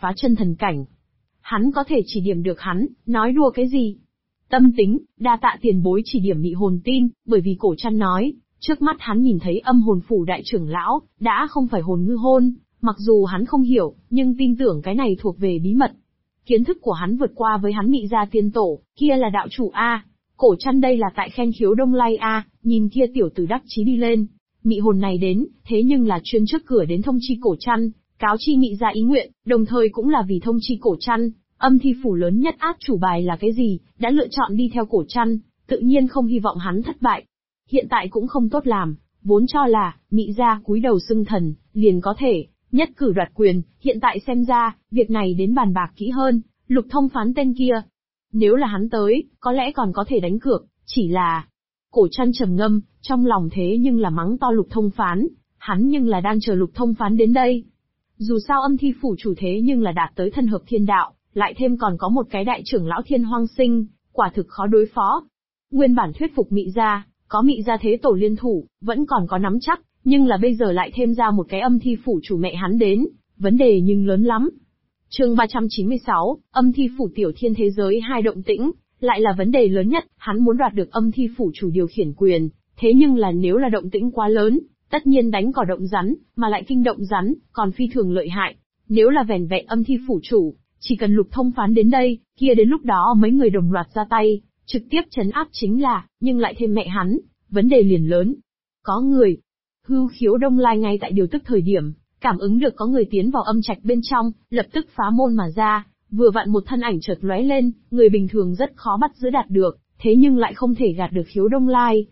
phá chân thần cảnh. Hắn có thể chỉ điểm được hắn, nói đùa cái gì? Tâm tính, đa tạ tiền bối chỉ điểm Mị hồn tin, bởi vì Cổ Trăn nói, trước mắt hắn nhìn thấy âm hồn phủ đại trưởng lão, đã không phải hồn ngư hôn, mặc dù hắn không hiểu, nhưng tin tưởng cái này thuộc về bí mật. Kiến thức của hắn vượt qua với hắn Mị gia tiên tổ, kia là đạo chủ A. Cổ Trăn đây là tại khen khiếu Đông Lai A, nhìn kia tiểu tử đắc chí đi lên. Mị hồn này đến, thế nhưng là chuyên trước cửa đến thông chi Cổ Trăn, cáo chi Mị gia ý nguyện, đồng thời cũng là vì thông chi Cổ Trăn, âm thi phủ lớn nhất át chủ bài là cái gì, đã lựa chọn đi theo Cổ Trăn, tự nhiên không hy vọng hắn thất bại. Hiện tại cũng không tốt làm, vốn cho là, Mị gia cúi đầu xưng thần, liền có thể, nhất cử đoạt quyền, hiện tại xem ra, việc này đến bàn bạc kỹ hơn, Lục Thông Phán tên kia. Nếu là hắn tới, có lẽ còn có thể đánh cược, chỉ là... Cổ Trăn trầm ngâm, trong lòng thế nhưng là mắng to Lục Thông Phán, hắn nhưng là đang chờ Lục Thông Phán đến đây. Dù sao âm thi phủ chủ thế nhưng là đạt tới thân hợp thiên đạo, lại thêm còn có một cái đại trưởng lão Thiên Hoang Sinh, quả thực khó đối phó. Nguyên bản thuyết phục Mị gia, có Mị gia thế tổ liên thủ, vẫn còn có nắm chắc, nhưng là bây giờ lại thêm ra một cái âm thi phủ chủ mẹ hắn đến, vấn đề nhưng lớn lắm. Chương 396, âm thi phủ tiểu thiên thế giới hai động tĩnh, lại là vấn đề lớn nhất, hắn muốn đoạt được âm thi phủ chủ điều khiển quyền, thế nhưng là nếu là động tĩnh quá lớn, tất nhiên đánh cỏ động rắn, mà lại kinh động rắn, còn phi thường lợi hại. Nếu là vẻn vẹn âm thi phủ chủ, chỉ cần Lục Thông Phán đến đây, kia đến lúc đó mấy người đồng loạt ra tay, trực tiếp trấn áp chính là, nhưng lại thêm mẹ hắn, vấn đề liền lớn. Có người, Hưu Khiếu Đông Lai ngay tại điều tức thời điểm, cảm ứng được có người tiến vào âm trạch bên trong, lập tức phá môn mà ra, vừa vặn một thân ảnh chợt lóe lên, người bình thường rất khó bắt giữ đạt được, thế nhưng lại không thể gạt được Khiếu Đông Lai.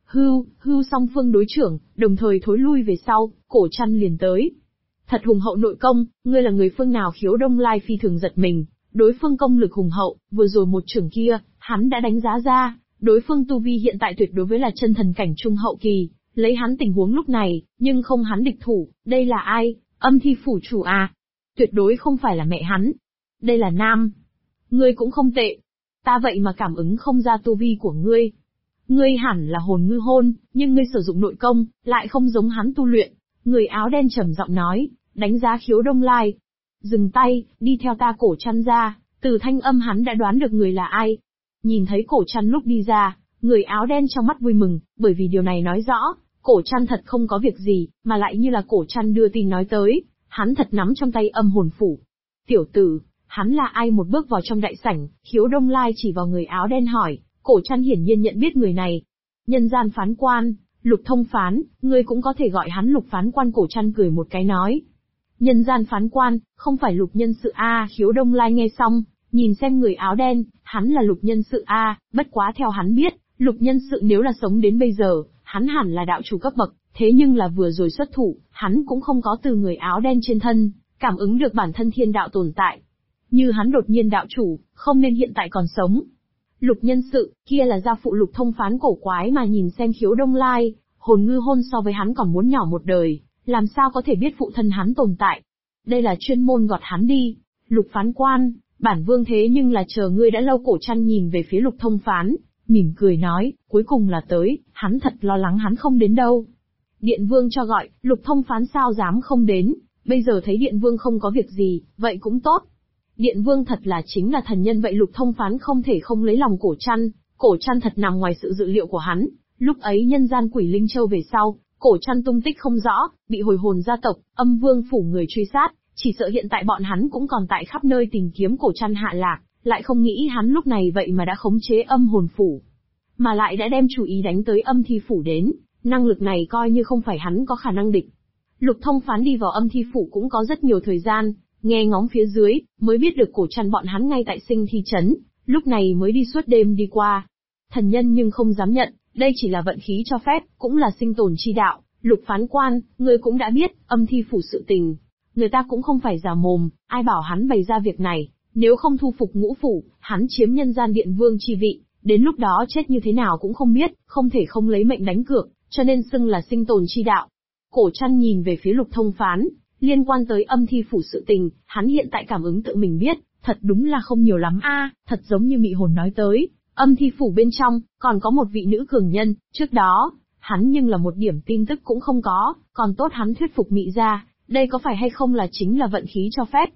Hưu song phương đối trưởng, đồng thời thối lui về sau, Cổ Trăn liền tới. Thật hùng hậu nội công, ngươi là người phương nào? Khiếu Đông Lai phi thường giật mình, đối phương công lực hùng hậu, vừa rồi một trưởng kia, hắn đã đánh giá ra, đối phương tu vi hiện tại tuyệt đối với là chân thần cảnh trung hậu kỳ, lấy hắn tình huống lúc này, nhưng không hắn địch thủ, đây là ai? Âm thi phủ chủ à? Tuyệt đối không phải là mẹ hắn. Đây là nam. Ngươi cũng không tệ. Ta vậy mà cảm ứng không ra tu vi của ngươi. Ngươi hẳn là hồn ngư hôn, nhưng ngươi sử dụng nội công, lại không giống hắn tu luyện. Người áo đen trầm giọng nói, đánh giá Khiếu Đông Lai. Dừng tay, đi theo ta. Cổ Trăn ra, từ thanh âm hắn đã đoán được người là ai. Nhìn thấy Cổ Trăn lúc đi ra, người áo đen trong mắt vui mừng, bởi vì điều này nói rõ, Cổ Trăn thật không có việc gì, mà lại như là Cổ Trăn đưa tin nói tới, hắn thật nắm trong tay âm hồn phủ. Tiểu tử, hắn là ai? Một bước vào trong đại sảnh, Khiếu Đông Lai chỉ vào người áo đen hỏi, Cổ Trăn hiển nhiên nhận biết người này. Nhân gian phán quan, Lục Thông Phán, ngươi cũng có thể gọi hắn Lục phán quan. Cổ Trăn cười một cái nói. Nhân gian phán quan, không phải Lục nhân sự a? Khiếu Đông Lai nghe xong, nhìn xem người áo đen, hắn là Lục nhân sự a, bất quá theo hắn biết, Lục nhân sự nếu là sống đến bây giờ, hắn hẳn là đạo chủ cấp bậc, thế nhưng là vừa rồi xuất thủ, hắn cũng không có từ người áo đen trên thân, cảm ứng được bản thân thiên đạo tồn tại. Như hắn đột nhiên đạo chủ, không nên hiện tại còn sống. Lục nhân sự, kia là gia phụ Lục Thông Phán cổ quái mà nhìn xem Khiếu Đông Lai, hồn ngư hôn so với hắn còn muốn nhỏ một đời, làm sao có thể biết phụ thân hắn tồn tại. Đây là chuyên môn gọt hắn đi. Lục phán quan, bản vương thế nhưng là chờ ngươi đã lâu. Cổ Trăn nhìn về phía Lục Thông Phán, mỉm cười nói, cuối cùng là tới, hắn thật lo lắng hắn không đến đâu. Điện vương cho gọi, Lục Thông Phán sao dám không đến, bây giờ thấy Điện vương không có việc gì, vậy cũng tốt. Điện vương thật là chính là thần nhân vậy. Lục Thông Phán không thể không lấy lòng Cổ Trăn thật nằm ngoài sự dự liệu của hắn, lúc ấy nhân gian quỷ linh châu về sau, Cổ Trăn tung tích không rõ, bị hồi hồn gia tộc, âm vương phủ người truy sát, chỉ sợ hiện tại bọn hắn cũng còn tại khắp nơi tìm kiếm Cổ Trăn hạ lạc, lại không nghĩ hắn lúc này vậy mà đã khống chế âm hồn phủ, mà lại đã đem chủ ý đánh tới âm thi phủ đến, năng lực này coi như không phải hắn có khả năng địch. Lục Thông Phán đi vào âm thi phủ cũng có rất nhiều thời gian, nghe ngóng phía dưới, mới biết được Cổ Trăn bọn hắn ngay tại Sinh Thi trấn, lúc này mới đi suốt đêm đi qua. Thần nhân nhưng không dám nhận, đây chỉ là vận khí cho phép, cũng là sinh tồn chi đạo. Lục phán quan, ngươi cũng đã biết, âm thi phủ sự tình. Người ta cũng không phải giả mồm, ai bảo hắn bày ra việc này, nếu không thu phục ngũ phủ, hắn chiếm nhân gian điện vương chi vị, đến lúc đó chết như thế nào cũng không biết, không thể không lấy mệnh đánh cược, cho nên xưng là sinh tồn chi đạo. Cổ Trăn nhìn về phía Lục Thông Phán, liên quan tới âm thi phủ sự tình, hắn hiện tại cảm ứng tự mình biết, thật đúng là không nhiều lắm a, thật giống như Mị hồn nói tới, âm thi phủ bên trong, còn có một vị nữ cường nhân, trước đó, hắn nhưng là một điểm tin tức cũng không có, còn tốt hắn thuyết phục Mị gia, đây có phải hay không là chính là vận khí cho phép.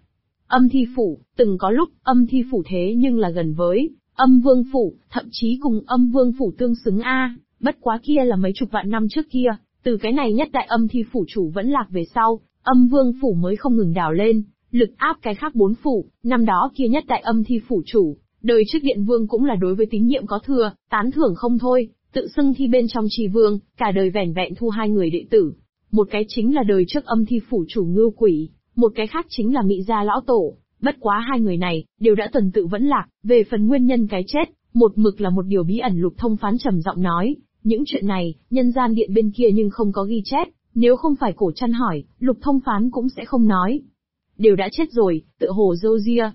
Âm Thi Phủ, từng có lúc, Âm Thi Phủ thế nhưng là gần với Âm Vương Phủ, thậm chí cùng Âm Vương Phủ tương xứng bất quá kia là mấy chục vạn năm trước kia, từ cái này nhất đại Âm Thi Phủ chủ vẫn lạc về sau, Âm Vương Phủ mới không ngừng đào lên, lực áp cái khác 4 phủ, năm đó kia nhất đại Âm Thi Phủ chủ, đời trước Điện Vương cũng là đối với tín nhiệm có thừa, tán thưởng không thôi, tự xưng thi bên trong Trì Vương, cả đời vẻn vẹn thu 2 người đệ tử. Một cái chính là đời trước Âm Thi Phủ chủ Ngưu Quỷ, một cái khác chính là Mị Gia lão tổ. Bất quá 2 người này, đều đã tuần tự vẫn lạc, về phần nguyên nhân cái chết, một mực là một điều bí ẩn. Lục Thông Phán trầm giọng nói, những chuyện này, nhân gian điện bên kia nhưng không có ghi chép, nếu không phải Cổ Trăn hỏi, Lục Thông Phán cũng sẽ không nói. Đều đã chết rồi, tựa hồ râu ria.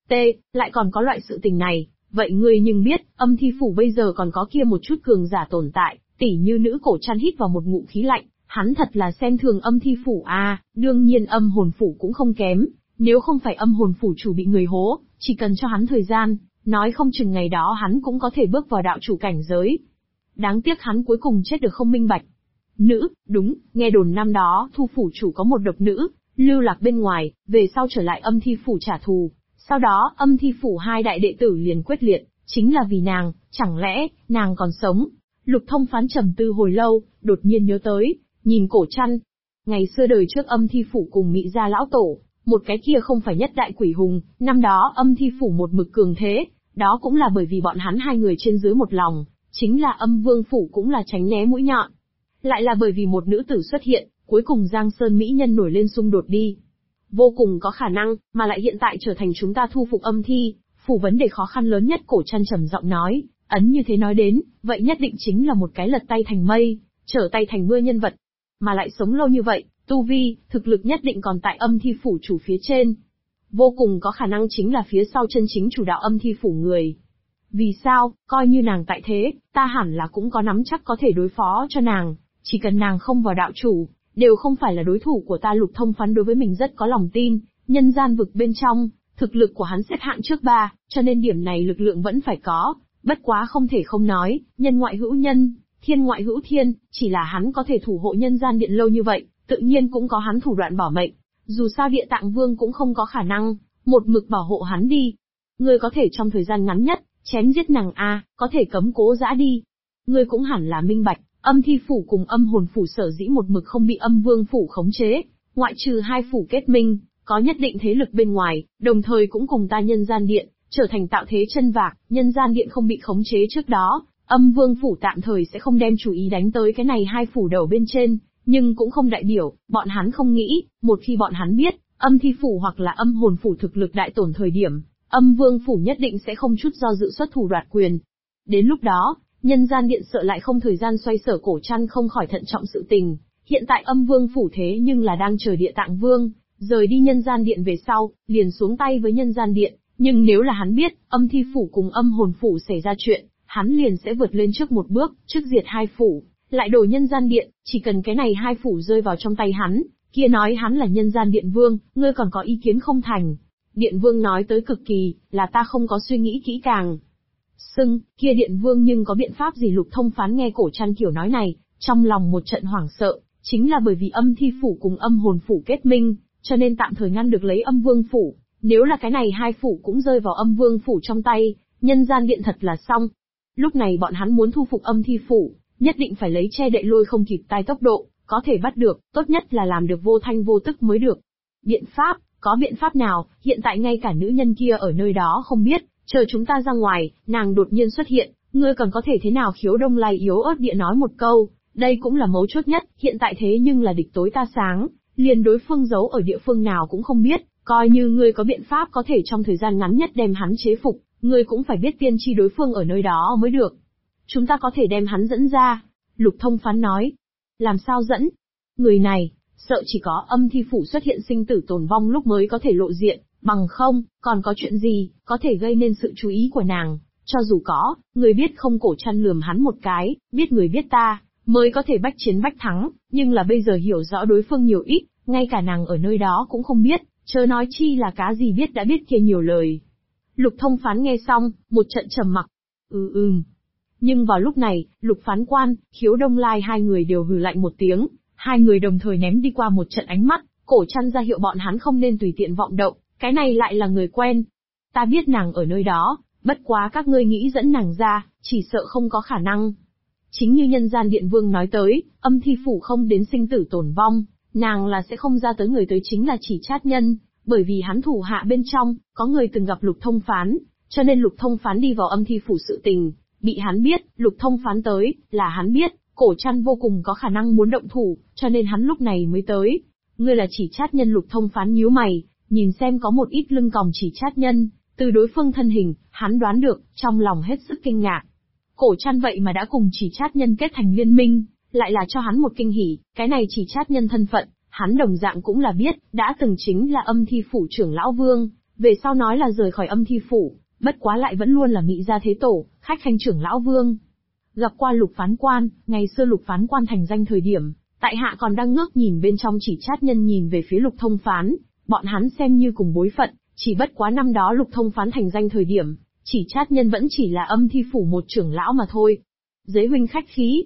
Lại còn có loại sự tình này, vậy ngươi nhưng biết, Âm Thi Phủ bây giờ còn có kia một chút cường giả tồn tại, tỉ như nữ. Cổ Trăn hít vào một ngụm khí lạnh, hắn thật là xem thường Âm Thi Phủ đương nhiên Âm Hồn Phủ cũng không kém. Nếu không phải Âm Hồn Phủ chủ bị người hố, chỉ cần cho hắn thời gian, nói không chừng ngày đó hắn cũng có thể bước vào đạo chủ cảnh giới. Đáng tiếc hắn cuối cùng chết được không minh bạch. Nữ, đúng, nghe đồn năm đó Thu Phủ chủ có một độc nữ, lưu lạc bên ngoài, về sau trở lại Âm Thi Phủ trả thù. Sau đó Âm Thi Phủ 2 đại đệ tử liền quyết liệt, chính là vì nàng, chẳng lẽ, nàng còn sống? Lục Thông Phán trầm tư hồi lâu, đột nhiên nhớ tới, nhìn Cổ Trăn. Ngày xưa đời trước Âm Thi Phủ cùng Mị Gia lão tổ, một cái kia không phải nhất đại quỷ hùng, năm đó Âm Thi Phủ một mực cường thế, đó cũng là bởi vì bọn hắn 2 người trên dưới một lòng, chính là Âm Vương Phủ cũng là tránh né mũi nhọn. Lại là bởi vì một nữ tử xuất hiện, cuối cùng Giang Sơn mỹ nhân nổi lên xung đột đi. Vô cùng có khả năng, mà lại hiện tại trở thành chúng ta thu phục Âm Thi Phủ vấn đề khó khăn lớn nhất. Cổ Trăn trầm giọng nói, ấn như thế nói đến, vậy nhất định chính là một cái lật tay thành mây, trở tay thành mưa nhân vật. Mà lại sống lâu như vậy, tu vi, thực lực nhất định còn tại Âm Thi Phủ chủ phía trên. Vô cùng có khả năng chính là phía sau chân chính chủ đạo Âm Thi Phủ người. Vì sao, coi như nàng tại thế, ta hẳn là cũng có nắm chắc có thể đối phó cho nàng, chỉ cần nàng không vào đạo chủ, đều không phải là đối thủ của ta. Lục Thông Phán đối với mình rất có lòng tin, nhân gian vực bên trong, thực lực của hắn xếp hạng trước 3, cho nên điểm này lực lượng vẫn phải có, bất quá không thể không nói, nhân ngoại hữu nhân, thiên ngoại hữu thiên, chỉ là hắn có thể thủ hộ nhân gian điện lâu như vậy, tự nhiên cũng có hắn thủ đoạn bảo mệnh, dù sao Địa Tạng Vương cũng không có khả năng một mực bảo hộ hắn đi. Ngươi có thể trong thời gian ngắn nhất chém giết nàng có thể cấm cố dã đi. Ngươi cũng hẳn là minh bạch, Âm Thi Phủ cùng Âm Hồn Phủ sở dĩ một mực không bị Âm Vương Phủ khống chế, ngoại trừ 2 phủ kết minh, có nhất định thế lực bên ngoài, đồng thời cũng cùng ta nhân gian điện trở thành tạo thế chân vạc. Nhân gian điện không bị khống chế trước đó, Âm Vương Phủ tạm thời sẽ không đem chú ý đánh tới cái này 2 phủ đầu bên trên, nhưng cũng không đại biểu bọn hắn không nghĩ, một khi bọn hắn biết Âm Thi Phủ hoặc là Âm Hồn Phủ thực lực đại tổn thời điểm, Âm Vương Phủ nhất định sẽ không chút do dự xuất thủ đoạt quyền. Đến lúc đó, nhân gian điện sợ lại không thời gian xoay sở. Cổ Trăn không khỏi thận trọng sự tình, hiện tại Âm Vương Phủ thế nhưng là đang chờ Địa Tạng Vương rời đi nhân gian điện về sau, liền xuống tay với nhân gian điện, nhưng nếu là hắn biết Âm Thi Phủ cùng Âm Hồn Phủ xảy ra chuyện, hắn liền sẽ vượt lên trước một bước, trước diệt 2 phủ, lại đổi nhân gian điện. Chỉ cần cái này 2 phủ rơi vào trong tay hắn, kia nói hắn là nhân gian điện vương, ngươi còn có ý kiến không thành? Điện vương nói tới cực kỳ, là ta không có suy nghĩ kỹ càng. Kia điện vương nhưng có biện pháp gì? Lục Thông Phán nghe Cổ Trăn kiểu nói này, trong lòng một trận hoảng sợ, chính là bởi vì Âm Thi Phủ cùng Âm Hồn Phủ kết minh, cho nên tạm thời ngăn được lấy Âm Vương Phủ. Nếu là cái này 2 phủ cũng rơi vào Âm Vương Phủ trong tay, nhân gian điện thật là xong. Lúc này bọn hắn muốn thu phục Âm Thi Phủ, nhất định phải lấy che đậy lôi không kịp tai tốc độ, có thể bắt được, tốt nhất là làm được vô thanh vô tức mới được. Biện pháp, có biện pháp nào? Hiện tại ngay cả nữ nhân kia ở nơi đó không biết, chờ chúng ta ra ngoài, nàng đột nhiên xuất hiện, ngươi còn có thể thế nào? Khiếu Đông Lai yếu ớt địa nói một câu, đây cũng là mấu chốt nhất, hiện tại thế nhưng là địch tối ta sáng, liền đối phương giấu ở địa phương nào cũng không biết, coi như ngươi có biện pháp có thể trong thời gian ngắn nhất đem hắn chế phục, ngươi cũng phải biết tiên tri đối phương ở nơi đó mới được. Chúng ta có thể đem hắn dẫn ra. Lục Thông Phán nói. Làm sao dẫn? Người này, sợ chỉ có Âm Thi Phủ xuất hiện sinh tử tồn vong lúc mới có thể lộ diện, bằng không, còn có chuyện gì, có thể gây nên sự chú ý của nàng. Cho dù có, người biết không? Cổ Trăn lườm hắn một cái, biết người biết ta, mới có thể bách chiến bách thắng, nhưng là bây giờ hiểu rõ đối phương nhiều ít, ngay cả nàng ở nơi đó cũng không biết, chớ nói chi là cá gì biết đã biết kia nhiều lời. Lục Thông Phán nghe xong, một trận trầm mặc. Nhưng vào lúc này, Lục Phán Quan, Khiếu Đông Lai 2 người đều hừ lạnh một tiếng, 2 người đồng thời ném đi qua một trận ánh mắt, Cổ Trăn ra hiệu bọn hắn không nên tùy tiện vọng động, cái này lại là người quen. Ta biết nàng ở nơi đó, bất quá các ngươi nghĩ dẫn nàng ra, chỉ sợ không có khả năng. Chính như nhân gian điện vương nói tới, âm thi phủ không đến sinh tử tổn vong, nàng là sẽ không ra tới, người tới chính là Chỉ Trát Nhân, bởi vì hắn thủ hạ bên trong, có người từng gặp Lục Thông Phán, cho nên Lục Thông Phán đi vào âm thi phủ sự tình, bị hắn biết, Lục Thông Phán tới, là hắn biết, Cổ Trăn vô cùng có khả năng muốn động thủ, cho nên hắn lúc này mới tới. Ngươi là Chỉ Trát Nhân? Lục Thông Phán nhíu mày, nhìn xem có một ít lưng còng Chỉ Trát Nhân, từ đối phương thân hình, hắn đoán được, trong lòng hết sức kinh ngạc. Cổ Trăn vậy mà đã cùng Chỉ Trát Nhân kết thành liên minh, lại là cho hắn một kinh hỉ, cái này Chỉ Trát Nhân thân phận, hắn đồng dạng cũng là biết, đã từng chính là âm thi phủ trưởng lão vương, về sau nói là rời khỏi âm thi phủ, bất quá lại vẫn luôn là Mị gia thế tổ, khách khanh trưởng lão vương. Gặp qua Lục Phán Quan, ngày xưa Lục Phán Quan thành danh thời điểm, tại hạ còn đang ngước nhìn bên trong. Chỉ Trát Nhân nhìn về phía Lục Thông Phán, bọn hắn xem như cùng bối phận, chỉ bất quá năm đó Lục Thông Phán thành danh thời điểm, Chỉ Trát Nhân vẫn chỉ là âm thi phủ một trưởng lão mà thôi. Giới huynh khách khí.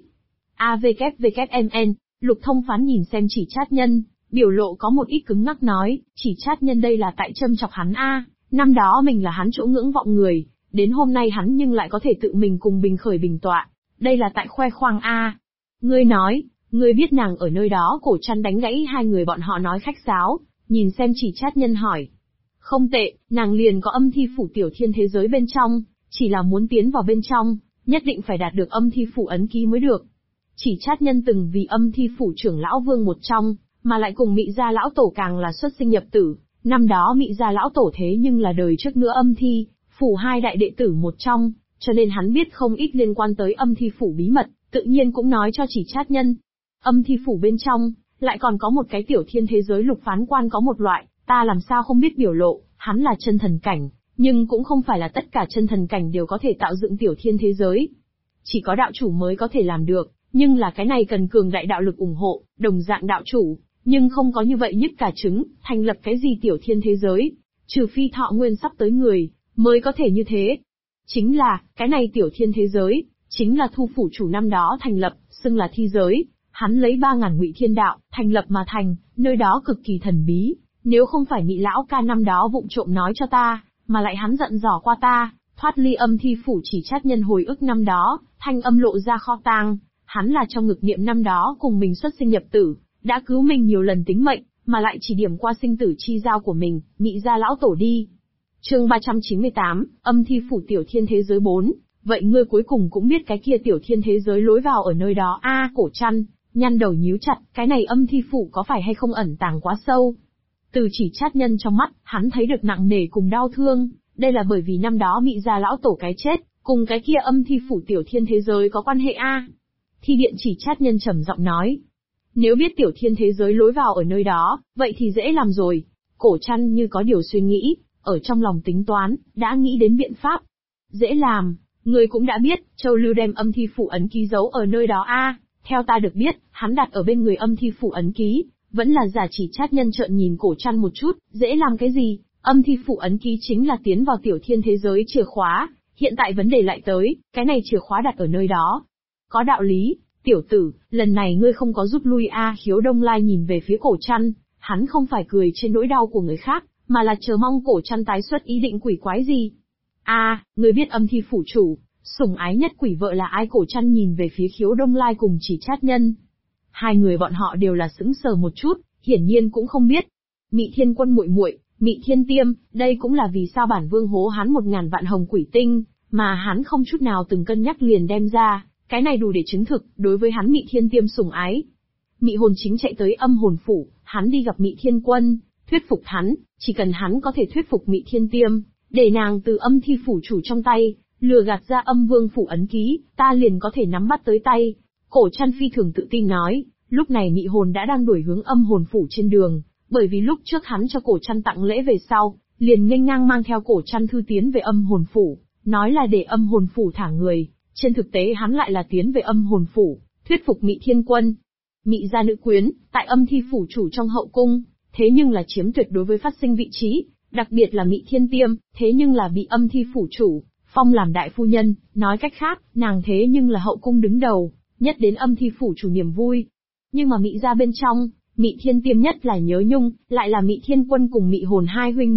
AVKVKMN, Lục Thông Phán nhìn xem Chỉ Trát Nhân, biểu lộ có một ít cứng ngắc nói, Chỉ Trát Nhân đây là tại châm chọc hắn a, năm đó mình là hắn chỗ ngưỡng vọng người, đến hôm nay hắn nhưng lại có thể tự mình cùng bình khởi bình tọa, đây là tại khoe khoang a. Ngươi nói, ngươi biết nàng ở nơi đó? Cổ Trăn đánh gãy hai người bọn họ nói khách sáo, nhìn xem Chỉ Trát Nhân hỏi. Không tệ, nàng liền có âm thi phủ tiểu thiên thế giới bên trong, chỉ là muốn tiến vào bên trong, nhất định phải đạt được âm thi phủ ấn ký mới được. Chỉ Trát Nhân từng vì âm thi phủ trưởng lão vương một trong, mà lại cùng Mị gia lão tổ càng là xuất sinh nhập tử, năm đó Mị gia lão tổ thế nhưng là đời trước nữa âm thi phủ hai đại đệ tử một trong, cho nên hắn biết không ít liên quan tới âm thi phủ bí mật, tự nhiên cũng nói cho Chỉ Trát Nhân. Âm thi phủ bên trong, lại còn có một cái tiểu thiên thế giới. Lục Phán Quan có một loại, ta làm sao không biết biểu lộ, hắn là chân thần cảnh, nhưng cũng không phải là tất cả chân thần cảnh đều có thể tạo dựng tiểu thiên thế giới. Chỉ có đạo chủ mới có thể làm được, nhưng là cái này cần cường đại đạo lực ủng hộ, đồng dạng đạo chủ, nhưng không có như vậy nhức cả trứng, thành lập cái gì tiểu thiên thế giới, trừ phi thọ nguyên sắp tới người, mới có thể như thế. Chính là, cái này tiểu thiên thế giới, chính là Thu phủ chủ năm đó thành lập, xưng là thi giới, hắn lấy 3.000 ngụy thiên đạo, thành lập mà thành, nơi đó cực kỳ thần bí, nếu không phải Mị lão ca năm đó vụng trộm nói cho ta, mà lại hắn dặn dò qua ta, thoát ly âm thi phủ. Chỉ Trát Nhân hồi ức năm đó, thanh âm lộ ra kho tàng, hắn là trong ngực niệm năm đó cùng mình xuất sinh nhập tử, đã cứu mình nhiều lần tính mệnh, mà lại chỉ điểm qua sinh tử chi giao của mình, Mị gia lão tổ đi. Chương 398, âm thi phủ tiểu thiên thế giới 4, vậy ngươi cuối cùng cũng biết cái kia tiểu thiên thế giới lối vào ở nơi đó a. Cổ Trăn nhăn đầu nhíu chặt, cái này âm thi phủ có phải hay không ẩn tàng quá sâu? Từ Chỉ Trát Nhân trong mắt, hắn thấy được nặng nề cùng đau thương, đây là bởi vì năm đó Mị gia lão tổ cái chết, cùng cái kia âm thi phủ tiểu thiên thế giới có quan hệ a. Thi điện. Chỉ Trát Nhân trầm giọng nói. Nếu biết tiểu thiên thế giới lối vào ở nơi đó, vậy thì dễ làm rồi. Cổ Trăn như có điều suy nghĩ, ở trong lòng tính toán, đã nghĩ đến biện pháp. Dễ làm, người cũng đã biết, Châu Lưu đem âm thi phủ ấn ký giấu ở nơi đó a. Theo ta được biết, hắn đặt ở bên người âm thi phủ ấn ký, vẫn là giả. Chỉ Trát Nhân trợn nhìn Cổ Trăn một chút, dễ làm cái gì? Âm thi phủ ấn ký chính là tiến vào tiểu thiên thế giới chìa khóa, hiện tại vấn đề lại tới, cái này chìa khóa đặt ở nơi đó. Có đạo lý, tiểu tử, lần này ngươi không có rút lui a. Khiếu Đông Lai nhìn về phía Cổ Trăn, hắn không phải cười trên nỗi đau của người khác, mà là chờ mong Cổ Trăn tái xuất ý định quỷ quái gì. A, ngươi biết âm thi phủ chủ, sủng ái nhất quỷ vợ là ai? Cổ Trăn nhìn về phía Khiếu Đông Lai cùng Chỉ Trát Nhân. Hai người bọn họ đều là sững sờ một chút, hiển nhiên cũng không biết. Mị Thiên Quân muội muội, Mị Thiên Tiêm, đây cũng là vì sao bản vương hố hắn 1.000 vạn hồng quỷ tinh, mà hắn không chút nào từng cân nhắc liền đem ra, cái này đủ để chứng thực, đối với hắn Mị Thiên Tiêm sủng ái. Mị hồn chính chạy tới âm hồn phủ, hắn đi gặp Mị Thiên Quân, thuyết phục hắn, chỉ cần hắn có thể thuyết phục Mị Thiên Tiêm, để nàng từ âm thi phủ chủ trong tay, lừa gạt ra âm vương phủ ấn ký, ta liền có thể nắm bắt tới tay. Cổ Trăn phi thường tự tin nói, lúc này Mị hồn đã đang đuổi hướng âm hồn phủ trên đường, bởi vì lúc trước hắn cho Cổ Trăn tặng lễ về sau, liền nghênh ngang mang theo Cổ Trăn thư tiến về âm hồn phủ, nói là để âm hồn phủ thả người, trên thực tế hắn lại là tiến về âm hồn phủ, thuyết phục Mị Thiên Quân. Mị gia nữ quyến, tại âm thi phủ chủ trong hậu cung, thế nhưng là chiếm tuyệt đối với phát sinh vị trí, đặc biệt là Mị Thiên Tiêm, thế nhưng là bị âm thi phủ chủ phong làm đại phu nhân, nói cách khác, nàng thế nhưng là hậu cung đứng đầu, nhất đến âm thi phủ chủ niềm vui. Nhưng mà Mị gia bên trong, Mị Thiên Tiêm nhất là nhớ nhung, lại là Mị Thiên Quân cùng Mị hồn hai huynh muội,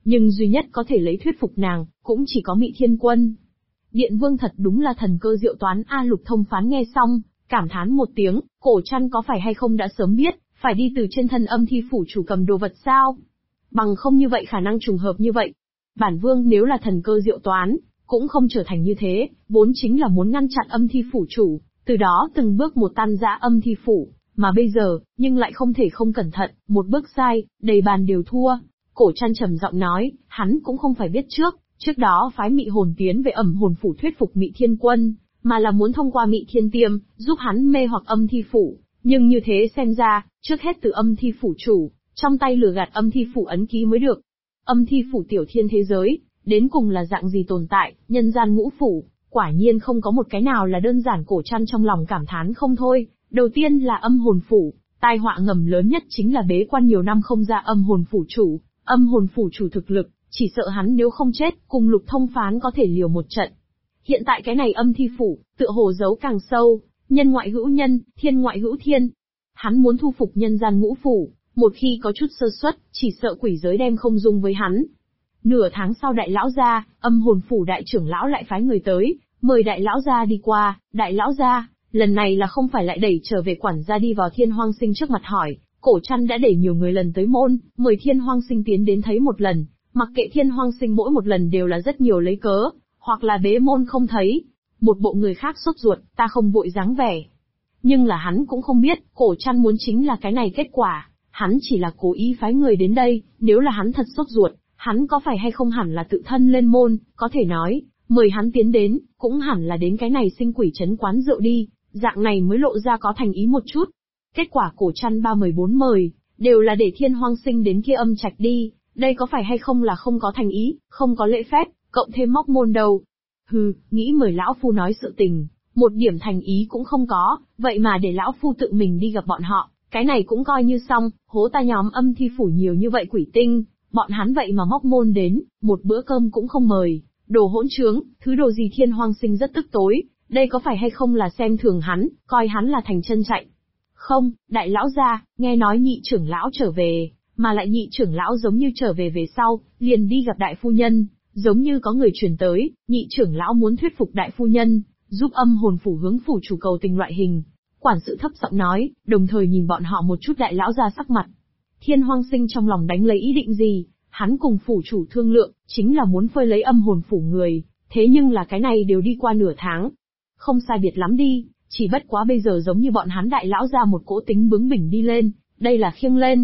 nhưng duy nhất có thể lấy thuyết phục nàng, cũng chỉ có Mị Thiên Quân. Điện Vương thật đúng là thần cơ diệu toán a. Lục Thông Phán nghe xong, cảm thán một tiếng, Cổ Trăn có phải hay không đã sớm biết, phải đi từ trên thân Âm Thi Phủ chủ cầm đồ vật sao? Bằng không như vậy khả năng trùng hợp như vậy. Bản Vương nếu là thần cơ diệu toán, cũng không trở thành như thế, vốn chính là muốn ngăn chặn Âm Thi Phủ chủ, từ đó từng bước một tan rã Âm Thi Phủ, mà bây giờ, nhưng lại không thể không cẩn thận, một bước sai, đầy bàn đều thua. Cổ Trăn trầm giọng nói, hắn cũng không phải biết trước đó phái Mị Hồn tiến về Âm Hồn Phủ thuyết phục Mị Thiên Quân, mà là muốn thông qua Mị Thiên Tiêm, giúp hắn mê hoặc Âm Thi Phủ, nhưng như thế xem ra, trước hết từ Âm Thi Phủ chủ, trong tay lừa gạt Âm Thi Phủ ấn ký mới được. Âm Thi Phủ tiểu thiên thế giới, đến cùng là dạng gì tồn tại, nhân gian ngũ phủ, quả nhiên không có một cái nào là đơn giản. Cổ Trăn trong lòng cảm thán không thôi. Đầu tiên là Âm Hồn Phủ, tai họa ngầm lớn nhất chính là bế quan nhiều năm không ra Âm Hồn Phủ chủ. Âm Hồn Phủ chủ thực lực, chỉ sợ hắn nếu không chết, cùng Lục Thông Phán có thể liều một trận. Hiện tại cái này Âm Thi Phủ, tựa hồ giấu càng sâu, nhân ngoại hữu nhân, thiên ngoại hữu thiên. Hắn muốn thu phục nhân gian ngũ phủ, một khi có chút sơ suất, chỉ sợ quỷ giới đem không dung với hắn. Nửa tháng sau đại lão gia, Âm Hồn Phủ đại trưởng lão lại phái người tới, mời đại lão gia đi qua. Đại lão gia, lần này là không phải lại đẩy trở về quản gia đi vào Thiên Hoang Sinh trước mặt hỏi. Cổ Trăn đã để nhiều người lần tới môn, mời Thiên Hoang Sinh tiến đến thấy một lần, mặc kệ Thiên Hoang Sinh mỗi một lần đều là rất nhiều lấy cớ, hoặc là bế môn không thấy. Một bộ người khác sốt ruột, ta không vội dáng vẻ. Nhưng là hắn cũng không biết, Cổ Trăn muốn chính là cái này kết quả, hắn chỉ là cố ý phái người đến đây, nếu là hắn thật sốt ruột, hắn có phải hay không hẳn là tự thân lên môn, có thể nói, mời hắn tiến đến, cũng hẳn là đến cái này Sinh Quỷ Trấn quán rượu đi, dạng này mới lộ ra có thành ý một chút. Kết quả Cổ Trăn 314 mời, đều là để Thiên Hoang Sinh đến kia Âm Trạch đi, đây có phải hay không là không có thành ý, không có lễ phép, cộng thêm móc môn đầu. Hừ, nghĩ mời lão phu nói sự tình, một điểm thành ý cũng không có, vậy mà để lão phu tự mình đi gặp bọn họ, cái này cũng coi như xong, hố ta nhóm Âm Thi Phủ nhiều như vậy quỷ tinh, bọn hắn vậy mà móc môn đến, một bữa cơm cũng không mời, đồ hỗn trướng, thứ đồ gì. Thiên Hoang Sinh rất tức tối, đây có phải hay không là xem thường hắn, coi hắn là thành chân chạy. Không, đại lão gia, nghe nói nhị trưởng lão trở về, mà lại nhị trưởng lão giống như trở về sau, liền đi gặp đại phu nhân, giống như có người truyền tới, nhị trưởng lão muốn thuyết phục đại phu nhân, giúp Âm Hồn Phủ hướng phủ chủ cầu tình loại hình. Quản sự thấp giọng nói, đồng thời nhìn bọn họ một chút. Đại lão gia sắc mặt. Thiên Hoang Sinh trong lòng đánh lấy ý định gì, hắn cùng phủ chủ thương lượng, chính là muốn phơi lấy Âm Hồn Phủ người, thế nhưng là cái này đều đi qua nửa tháng. Không sai biệt lắm đi, chỉ bất quá bây giờ giống như bọn hắn đại lão gia một cỗ tính bướng bỉnh đi lên, đây là khiêng lên.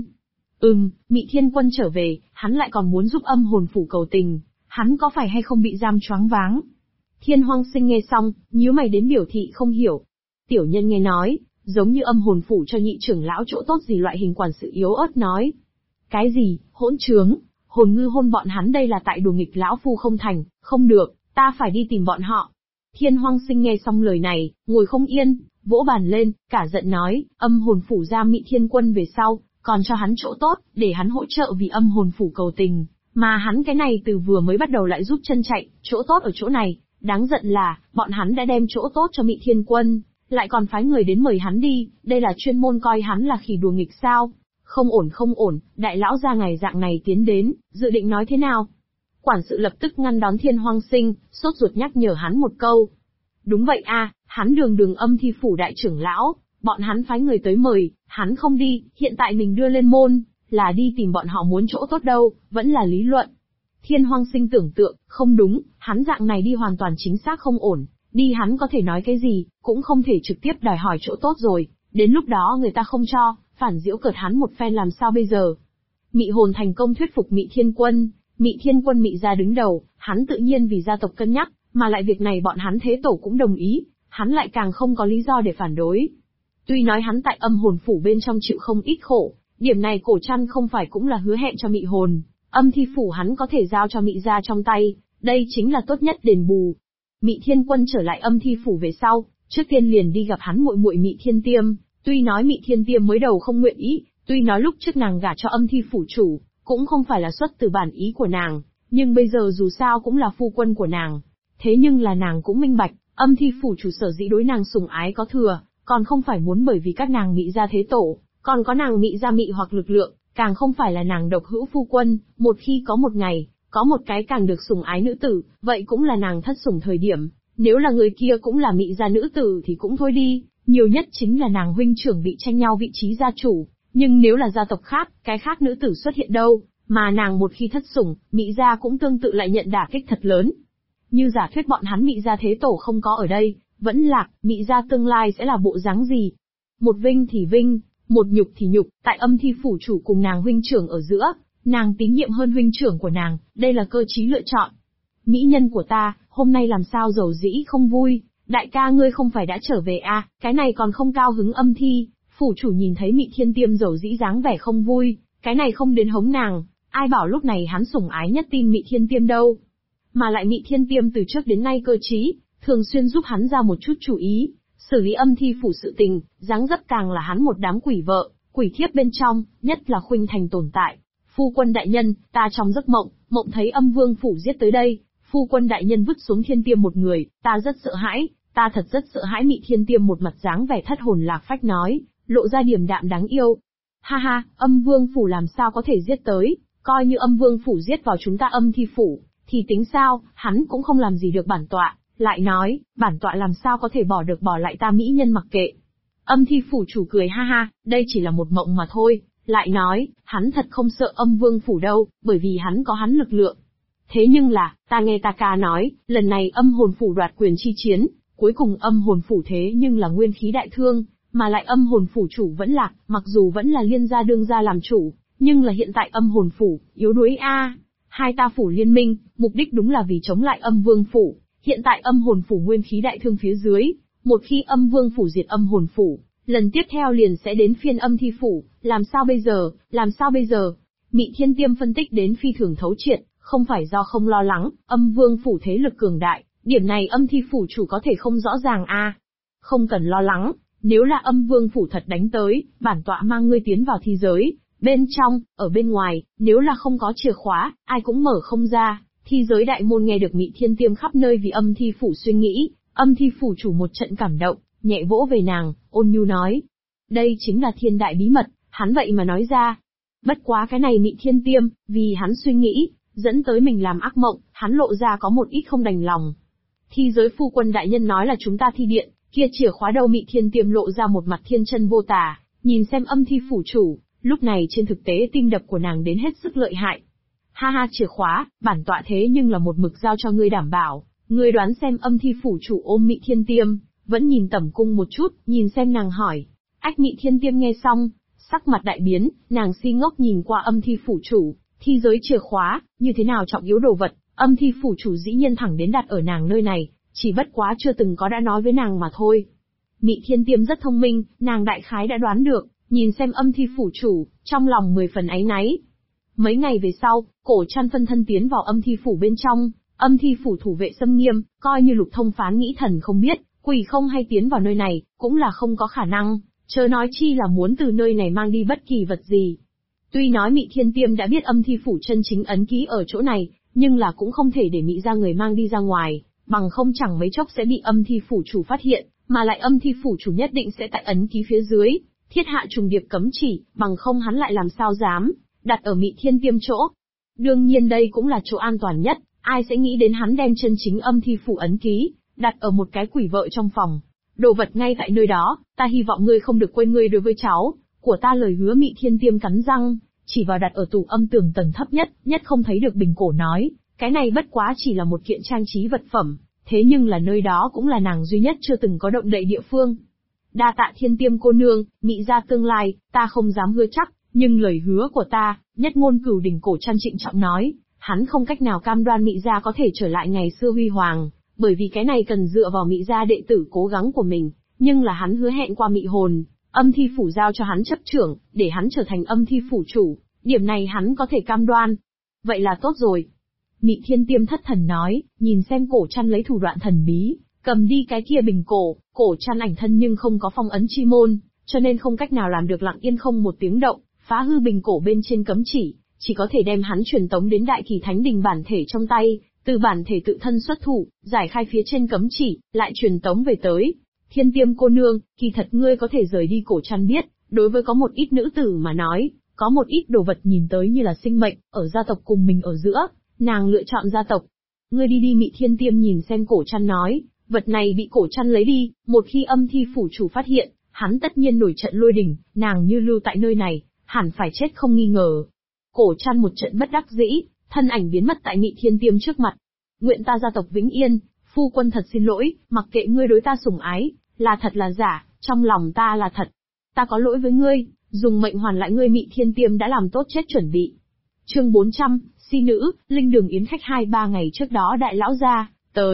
Mị Thiên Quân trở về, hắn lại còn muốn giúp Âm Hồn Phủ cầu tình, hắn có phải hay không bị giam choáng váng? Thiên Hoang Sinh nghe xong, nhíu mày đến biểu thị không hiểu. Tiểu nhân nghe nói, giống như Âm Hồn Phủ cho nhị trưởng lão chỗ tốt gì loại hình. Quản sự yếu ớt nói. Cái gì, hỗn trướng, hồn ngư hôn bọn hắn, đây là tại đùa nghịch lão phu không thành, không được, ta phải đi tìm bọn họ. Thiên Hoang Sinh nghe xong lời này, ngồi không yên, vỗ bàn lên, cả giận nói, Âm Hồn Phủ giam Mị Thiên Quân về sau, còn cho hắn chỗ tốt, để hắn hỗ trợ vì Âm Hồn Phủ cầu tình, mà hắn cái này từ vừa mới bắt đầu lại giúp chân chạy, chỗ tốt ở chỗ này, đáng giận là, bọn hắn đã đem chỗ tốt cho Mị Thiên Quân, lại còn phái người đến mời hắn đi, đây là chuyên môn coi hắn là khỉ đùa nghịch sao? Không ổn, đại lão gia ngày dạng này tiến đến, dự định nói thế nào? Quản sự lập tức ngăn đón Thiên Hoang Sinh, sốt ruột nhắc nhở hắn một câu. Đúng vậy a, hắn đường Âm Thi Phủ đại trưởng lão, bọn hắn phái người tới mời, hắn không đi, hiện tại mình đưa lên môn, là đi tìm bọn họ muốn chỗ tốt đâu, vẫn là lý luận. Thiên Hoang Sinh tưởng tượng, không đúng, hắn dạng này đi hoàn toàn chính xác không ổn, đi hắn có thể nói cái gì, cũng không thể trực tiếp đòi hỏi chỗ tốt rồi, đến lúc đó người ta không cho, phản giễu cợt hắn một phen làm sao bây giờ. Mị Hồn thành công thuyết phục Mị Thiên Quân, Mị Thiên Quân Mị gia đứng đầu, hắn tự nhiên vì gia tộc cân nhắc, mà lại việc này bọn hắn thế tổ cũng đồng ý, hắn lại càng không có lý do để phản đối. Tuy nói hắn tại Âm Hồn Phủ bên trong chịu không ít khổ, điểm này Cổ Trăn không phải cũng là hứa hẹn cho Mị Hồn, Âm Thi Phủ hắn có thể giao cho Mị gia trong tay, đây chính là tốt nhất đền bù. Mị Thiên Quân trở lại Âm Thi Phủ về sau, trước tiên liền đi gặp hắn muội muội Mị Thiên Tiêm, tuy nói Mị Thiên Tiêm mới đầu không nguyện ý, tuy nói lúc trước nàng gả cho Âm Thi Phủ chủ, cũng không phải là xuất từ bản ý của nàng, nhưng bây giờ dù sao cũng là phu quân của nàng. Thế nhưng là nàng cũng minh bạch, Âm Thi Phủ chủ sở dĩ đối nàng sủng ái có thừa, còn không phải muốn bởi vì các nàng Mị gia thế tổ, còn có nàng Mị gia Mị hoặc lực lượng, càng không phải là nàng độc hữu phu quân, một khi có một ngày, Có một cái càng được sủng ái nữ tử, vậy cũng là nàng thất sủng thời điểm, nếu là người kia cũng là Mị gia nữ tử thì cũng thôi đi, nhiều nhất chính là nàng huynh trưởng bị tranh nhau vị trí gia chủ, nhưng nếu là gia tộc khác, cái khác nữ tử xuất hiện đâu, mà nàng một khi thất sủng, Mị gia cũng tương tự lại nhận đả kích thật lớn. Như giả thuyết bọn hắn Mị gia thế tổ không có ở đây, vẫn lạc, Mị gia tương lai sẽ là bộ dáng gì? Một vinh thì vinh, một nhục thì nhục, tại Âm Thi phủ chủ cùng nàng huynh trưởng ở giữa, nàng tín nhiệm hơn huynh trưởng của nàng, đây là cơ trí lựa chọn. Mỹ nhân của ta, hôm nay làm sao dầu dĩ không vui, đại ca ngươi không phải đã trở về à, cái này còn không cao hứng. Âm Thi phủ chủ nhìn thấy Mị Thiên Tiêm dầu dĩ dáng vẻ không vui, cái này không đến hống nàng, ai bảo lúc này hắn sủng ái nhất tin Mị Thiên Tiêm đâu. Mà lại Mị Thiên Tiêm từ trước đến nay cơ trí, thường xuyên giúp hắn ra một chút chủ ý, xử lý Âm Thi phủ sự tình, dáng dấp càng là hắn một đám quỷ vợ, quỷ thiếp bên trong, nhất là Khuynh Thành tồn tại. Phu quân đại nhân, ta trong giấc mộng, mộng thấy Âm Vương phủ giết tới đây, phu quân đại nhân vứt xuống Thiên Tiêm một người, ta rất sợ hãi, ta thật rất sợ hãi. Mị Thiên Tiêm một mặt dáng vẻ thất hồn lạc phách nói, lộ ra điềm đạm đáng yêu. Ha ha, Âm Vương phủ làm sao có thể giết tới, coi như Âm Vương phủ giết vào chúng ta Âm Thi phủ, thì tính sao, hắn cũng không làm gì được bản tọa, lại nói, bản tọa làm sao có thể bỏ lại ta mỹ nhân mặc kệ. Âm Thi phủ chủ cười ha ha, đây chỉ là một mộng mà thôi, lại nói, hắn thật không sợ Âm Vương phủ đâu, bởi vì hắn có hắn lực lượng. Thế nhưng là, ta nghe ta ca nói, lần này Âm hồn phủ đoạt quyền chi chiến, cuối cùng Âm hồn phủ thế nhưng là nguyên khí đại thương, mà lại Âm hồn phủ chủ vẫn lạc, mặc dù vẫn là Liên gia đương gia làm chủ, nhưng là hiện tại Âm hồn phủ, yếu đuối a. Hai ta phủ liên minh, mục đích đúng là vì chống lại Âm Vương phủ, hiện tại Âm hồn phủ nguyên khí đại thương phía dưới, một khi Âm Vương phủ diệt Âm hồn phủ, lần tiếp theo liền sẽ đến phiên Âm Thi phủ, làm sao bây giờ, làm sao bây giờ? Mị Thiên Tiêm phân tích đến phi thường thấu triệt, không phải do không lo lắng, Âm Vương phủ thế lực cường đại, điểm này Âm Thi phủ chủ có thể không rõ ràng a. Không cần lo lắng, nếu là Âm Vương phủ thật đánh tới, bản tọa mang ngươi tiến vào thi giới, bên trong, ở bên ngoài, nếu là không có chìa khóa, ai cũng mở không ra. Thi giới đại môn nghe được Mị Thiên Tiêm khắp nơi vì Âm Thi phủ suy nghĩ, Âm Thi phủ chủ một trận cảm động, nhẹ vỗ về nàng, ôn nhu nói. Đây chính là thiên đại bí mật, hắn vậy mà nói ra. Bất quá cái này Mị Thiên Tiêm, vì hắn suy nghĩ, dẫn tới mình làm ác mộng, hắn lộ ra có một ít không đành lòng. Thi giới phu quân đại nhân nói là chúng ta thi điện, kia chìa khóa đâu? Mị Thiên Tiêm lộ ra một mặt thiên chân vô tà, nhìn xem Âm Thi phủ chủ, lúc này trên thực tế tim đập của nàng đến hết sức lợi hại. Ha ha, chìa khóa, bản tọa thế nhưng là một mực giao cho ngươi đảm bảo, ngươi đoán xem. Âm Thi phủ chủ ôm Mị Thiên Tiêm, vẫn nhìn tẩm cung một chút, nhìn xem nàng hỏi. Ách. Mị Thiên Tiêm nghe xong, sắc mặt đại biến, nàng si ngốc nhìn qua Âm Thi phủ chủ, thi giới chìa khóa, như thế nào trọng yếu đồ vật, Âm Thi phủ chủ dĩ nhiên thẳng đến đặt ở nàng nơi này, chỉ bất quá chưa từng có đã nói với nàng mà thôi. Mị Thiên Tiêm rất thông minh, nàng đại khái đã đoán được, nhìn xem Âm Thi phủ chủ, trong lòng 10 phần áy náy. Mấy ngày về sau, Cổ Trăn phân thân tiến vào Âm Thi phủ bên trong, Âm Thi phủ thủ vệ xâm nghiêm, coi như Lục Thông Phán nghĩ thần không biết, quỷ không hay tiến vào nơi này, cũng là không có khả năng, chớ nói chi là muốn từ nơi này mang đi bất kỳ vật gì. Tuy nói Mị Thiên Tiêm đã biết Âm Thi phủ chân chính ấn ký ở chỗ này, nhưng là cũng không thể để Mị gia người mang đi ra ngoài, bằng không chẳng mấy chốc sẽ bị Âm Thi phủ chủ phát hiện, mà lại Âm Thi phủ chủ nhất định sẽ tại ấn ký phía dưới thiết hạ trùng điệp cấm chỉ, bằng không hắn lại làm sao dám đặt ở Mị Thiên Tiêm chỗ. Đương nhiên đây cũng là chỗ an toàn nhất, ai sẽ nghĩ đến hắn đem chân chính Âm Thi phủ ấn ký đặt ở một cái quỷ vợ trong phòng. Đồ vật ngay tại nơi đó, ta hy vọng ngươi không được quên ngươi đối với cháu của ta lời hứa. Mị Thiên Tiêm cắn răng, chỉ vào đặt ở tủ âm tường tầng thấp nhất không thấy được bình cổ nói, cái này bất quá chỉ là một kiện trang trí vật phẩm, thế nhưng là nơi đó cũng là nàng duy nhất chưa từng có động đậy địa phương. Đa tạ Thiên Tiêm cô nương, Mị gia tương lai, ta không dám hứa chắc, nhưng lời hứa của ta, nhất ngôn cửu đỉnh. Cổ Trăn trịnh trọng nói, hắn không cách nào cam đoan Mị gia có thể trở lại ngày xưa huy hoàng, bởi vì cái này cần dựa vào Mị gia đệ tử cố gắng của mình, nhưng là hắn hứa hẹn qua Mị hồn, Âm Thi phủ giao cho hắn chấp trưởng, để hắn trở thành Âm Thi phủ chủ, điểm này hắn có thể cam đoan. Vậy là tốt rồi. Mị Thiên Tiêm thất thần nói, nhìn xem Cổ Trăn lấy thủ đoạn thần bí, cầm đi cái kia bình cổ, Cổ Trăn ảnh thân nhưng không có phong ấn chi môn, cho nên không cách nào làm được lặng yên không một tiếng động, phá hư bình cổ bên trên cấm chỉ có thể đem hắn truyền tống đến Đại Kỳ Thánh Đình bản thể trong tay, từ bản thể tự thân xuất thủ, giải khai phía trên cấm chỉ, lại truyền tống về tới. Thiên Tiêm cô nương, kỳ thật ngươi có thể rời đi. Cổ Trăn biết, đối với có một ít nữ tử mà nói, có một ít đồ vật nhìn tới như là sinh mệnh, ở gia tộc cùng mình ở giữa, nàng lựa chọn gia tộc. Ngươi đi đi. Mị Thiên Tiêm nhìn xem Cổ Trăn nói, vật này bị Cổ Trăn lấy đi, một khi âm thi phủ chủ phát hiện, hắn tất nhiên nổi trận lôi đình, nàng như lưu tại nơi này, hẳn phải chết không nghi ngờ. Cổ Trăn một trận bất đắc dĩ, thân ảnh biến mất tại Mị Thiên Tiêm trước mặt. Nguyện ta gia tộc vĩnh yên, phu quân thật xin lỗi, mặc kệ ngươi đối ta sủng ái, là thật là giả, trong lòng ta là thật. Ta có lỗi với ngươi, dùng mệnh hoàn lại ngươi. Mị Thiên Tiêm đã làm tốt chết chuẩn bị. Chương 400, si nữ, linh đường yến khách 2-3 ngày trước đó đại lão gia,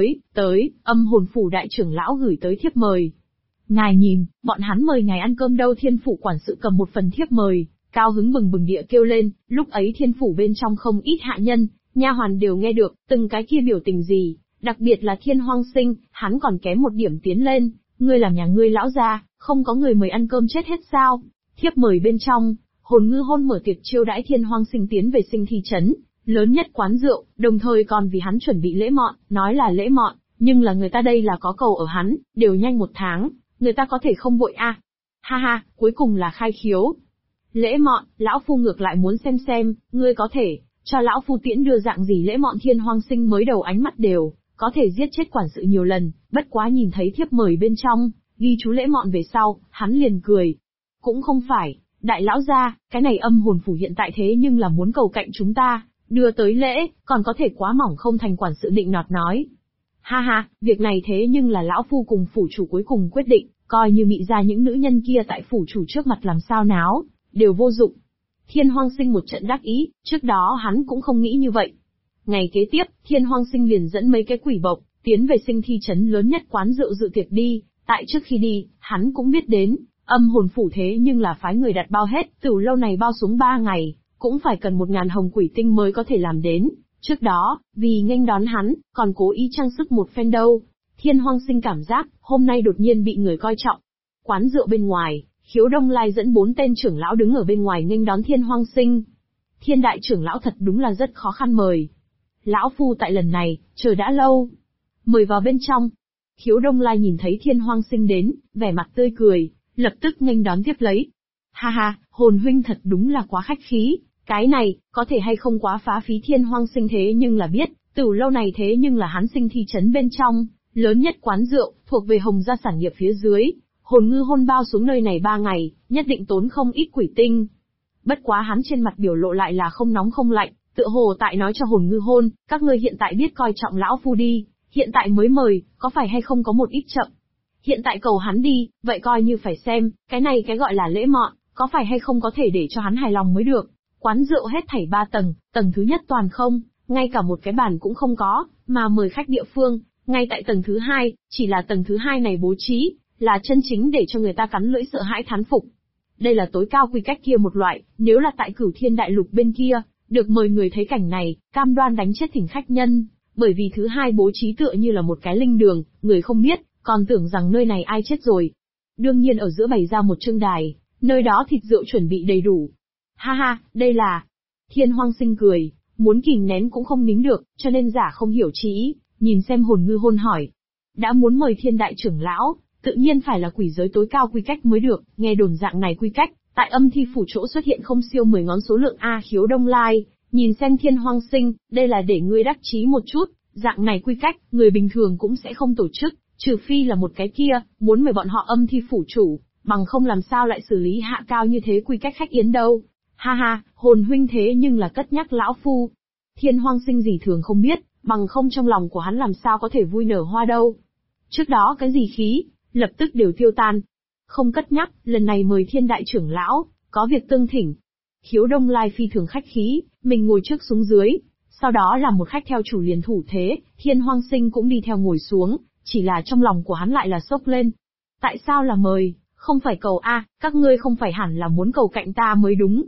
tới, âm hồn phủ đại trưởng lão gửi tới thiếp mời. Ngài nhìn, bọn hắn mời ngài ăn cơm đâu. Thiên phủ quản sự cầm một phần thiếp mời, cao hứng bừng bừng địa kêu lên, lúc ấy thiên phủ bên trong không ít hạ nhân, nha hoàn đều nghe được, từng cái kia biểu tình gì, đặc biệt là Thiên Hoang Sinh, hắn còn kém một điểm tiến lên, ngươi làm nhà ngươi lão gia, không có người mời ăn cơm chết hết sao? Thiếp mời bên trong, Hồn Ngư Hôn mở tiệc chiêu đãi Thiên Hoang Sinh tiến về Sinh Thi trấn, lớn nhất quán rượu, đồng thời còn vì hắn chuẩn bị lễ mọn, nói là lễ mọn, nhưng là người ta đây là có cầu ở hắn, đều nhanh 1 tháng, người ta có thể không vội a? Ha ha, cuối cùng là khai khiếu. Lễ mọn, lão phu ngược lại muốn xem, ngươi có thể cho lão phu tiễn đưa dạng gì lễ mọn. Thiên Hoang Sinh mới đầu ánh mắt đều có thể giết chết quản sự nhiều lần, bất quá nhìn thấy thiếp mời bên trong ghi chú lễ mọn về sau, hắn liền cười. Cũng không phải, đại lão gia, cái này âm hồn phủ hiện tại thế nhưng là muốn cầu cạnh chúng ta, đưa tới lễ, còn có thể quá mỏng không thành. Quản sự định nọt nói. Ha ha, việc này thế nhưng là lão phu cùng phủ chủ cuối cùng quyết định, coi như Mị ra những nữ nhân kia tại phủ chủ trước mặt làm sao náo, đều vô dụng. Thiên Hoang Sinh một trận đắc ý, trước đó hắn cũng không nghĩ như vậy. Ngày kế tiếp, Thiên Hoang Sinh liền dẫn mấy cái quỷ bộc, tiến về Sinh Thi trấn lớn nhất quán rượu dự tiệc đi, tại trước khi đi, hắn cũng biết đến, âm hồn phủ thế nhưng là phái người đặt bao hết, tửu lâu này bao xuống 3 ngày, cũng phải cần 1000 hồng quỷ tinh mới có thể làm đến. Trước đó, vì nghênh đón hắn, còn cố ý trang sức một phen đâu. Thiên Hoang Sinh cảm giác, hôm nay đột nhiên bị người coi trọng. Quán rượu bên ngoài, Khiếu Đông Lai dẫn 4 tên trưởng lão đứng ở bên ngoài nghênh đón Thiên Hoang Sinh. Thiên đại trưởng lão thật đúng là rất khó khăn mời. Lão phu tại lần này, chờ đã lâu. Mời vào bên trong. Khiếu Đông Lai nhìn thấy Thiên Hoang Sinh đến, vẻ mặt tươi cười, lập tức nghênh đón tiếp lấy. Ha ha, Hồn huynh thật đúng là quá khách khí, cái này, có thể hay không quá phá phí. Thiên Hoang Sinh thế nhưng là biết, tửu lâu này thế nhưng là hắn Sinh Thi trấn bên trong, lớn nhất quán rượu, thuộc về Hồng gia sản nghiệp phía dưới. Hồn Ngư Hôn bao xuống nơi này 3 ngày, nhất định tốn không ít quỷ tinh. Bất quá hắn trên mặt biểu lộ lại là không nóng không lạnh, tựa hồ tại nói cho Hồn Ngư Hôn, các ngươi hiện tại biết coi trọng lão phu đi, hiện tại mới mời, có phải hay không có một ít chậm. Hiện tại cầu hắn đi, vậy coi như phải xem, cái này cái gọi là lễ mọn, có phải hay không có thể để cho hắn hài lòng mới được. Quán rượu hết thảy 3 tầng, tầng thứ nhất toàn không, ngay cả một cái bàn cũng không có, mà mời khách địa phương, ngay tại tầng thứ 2, chỉ là tầng thứ 2 này bố trí, là chân chính để cho người ta cắn lưỡi sợ hãi thán phục. Đây là tối cao quy cách kia một loại, nếu là tại Cửu Thiên Đại Lục bên kia, được mời người thấy cảnh này, cam đoan đánh chết thỉnh khách nhân, bởi vì thứ 2 bố trí tựa như là một cái linh đường, người không biết, còn tưởng rằng nơi này ai chết rồi. Đương nhiên ở giữa bày ra một trương đài, nơi đó thịt rượu chuẩn bị đầy đủ. Ha ha, đây là... Thiên Hoang Sinh cười, muốn kìm nén cũng không nín được, cho nên giả không hiểu chí ý, nhìn xem Hồn Ngư Hôn hỏi. Đã muốn mời Thiên đại trưởng lão, tự nhiên phải là quỷ giới tối cao quy cách mới được, nghe đồn dạng này quy cách, tại âm thi phủ chỗ xuất hiện không siêu 10 ngón số lượng A. Khiếu Đông Lai, nhìn xem Thiên Hoang Sinh, đây là để ngươi đắc chí một chút, dạng này quy cách, người bình thường cũng sẽ không tổ chức, trừ phi là một cái kia, muốn mời bọn họ âm thi phủ chủ, bằng không làm sao lại xử lý hạ cao như thế quy cách khách yến đâu. Ha ha, Hồn huynh thế nhưng là cất nhắc lão phu. Thiên Hoang Sinh gì thường không biết, bằng không trong lòng của hắn làm sao có thể vui nở hoa đâu. Trước đó cái gì khí, lập tức đều tiêu tan. Không cất nhắc, lần này mời Thiên đại trưởng lão, có việc tương thỉnh. Khiếu Đông Lai phi thường khách khí, mình ngồi trước xuống dưới, sau đó là một khách theo chủ liền thủ thế, Thiên Hoang Sinh cũng đi theo ngồi xuống, chỉ là trong lòng của hắn lại là sốc lên. Tại sao là mời, không phải cầu a? Các ngươi không phải hẳn là muốn cầu cạnh ta mới đúng,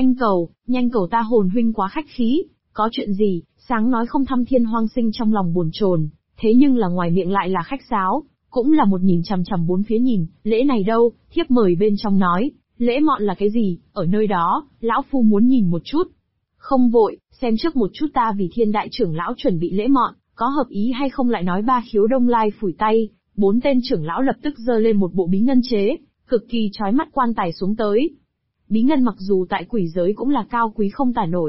nhanh cầu ta. Hồn huynh quá khách khí, có chuyện gì, sáng nói không thăm. Thiên Hoang Sinh trong lòng bồn chồn, thế nhưng là ngoài miệng lại là khách sáo, cũng là một nhìn chằm chằm bốn phía nhìn, lễ này đâu, thiếp mời bên trong nói, lễ mọn là cái gì, ở nơi đó, lão phu muốn nhìn một chút. Không vội, xem trước một chút ta vì Thiên đại trưởng lão chuẩn bị lễ mọn, có hợp ý hay không lại nói ba. Khiếu Đông Lai phủi tay, 4 tên trưởng lão lập tức giơ lên một bộ bí ngân chế, cực kỳ chói mắt quan tài xuống tới. Bí ngân mặc dù tại quỷ giới cũng là cao quý không tả nổi,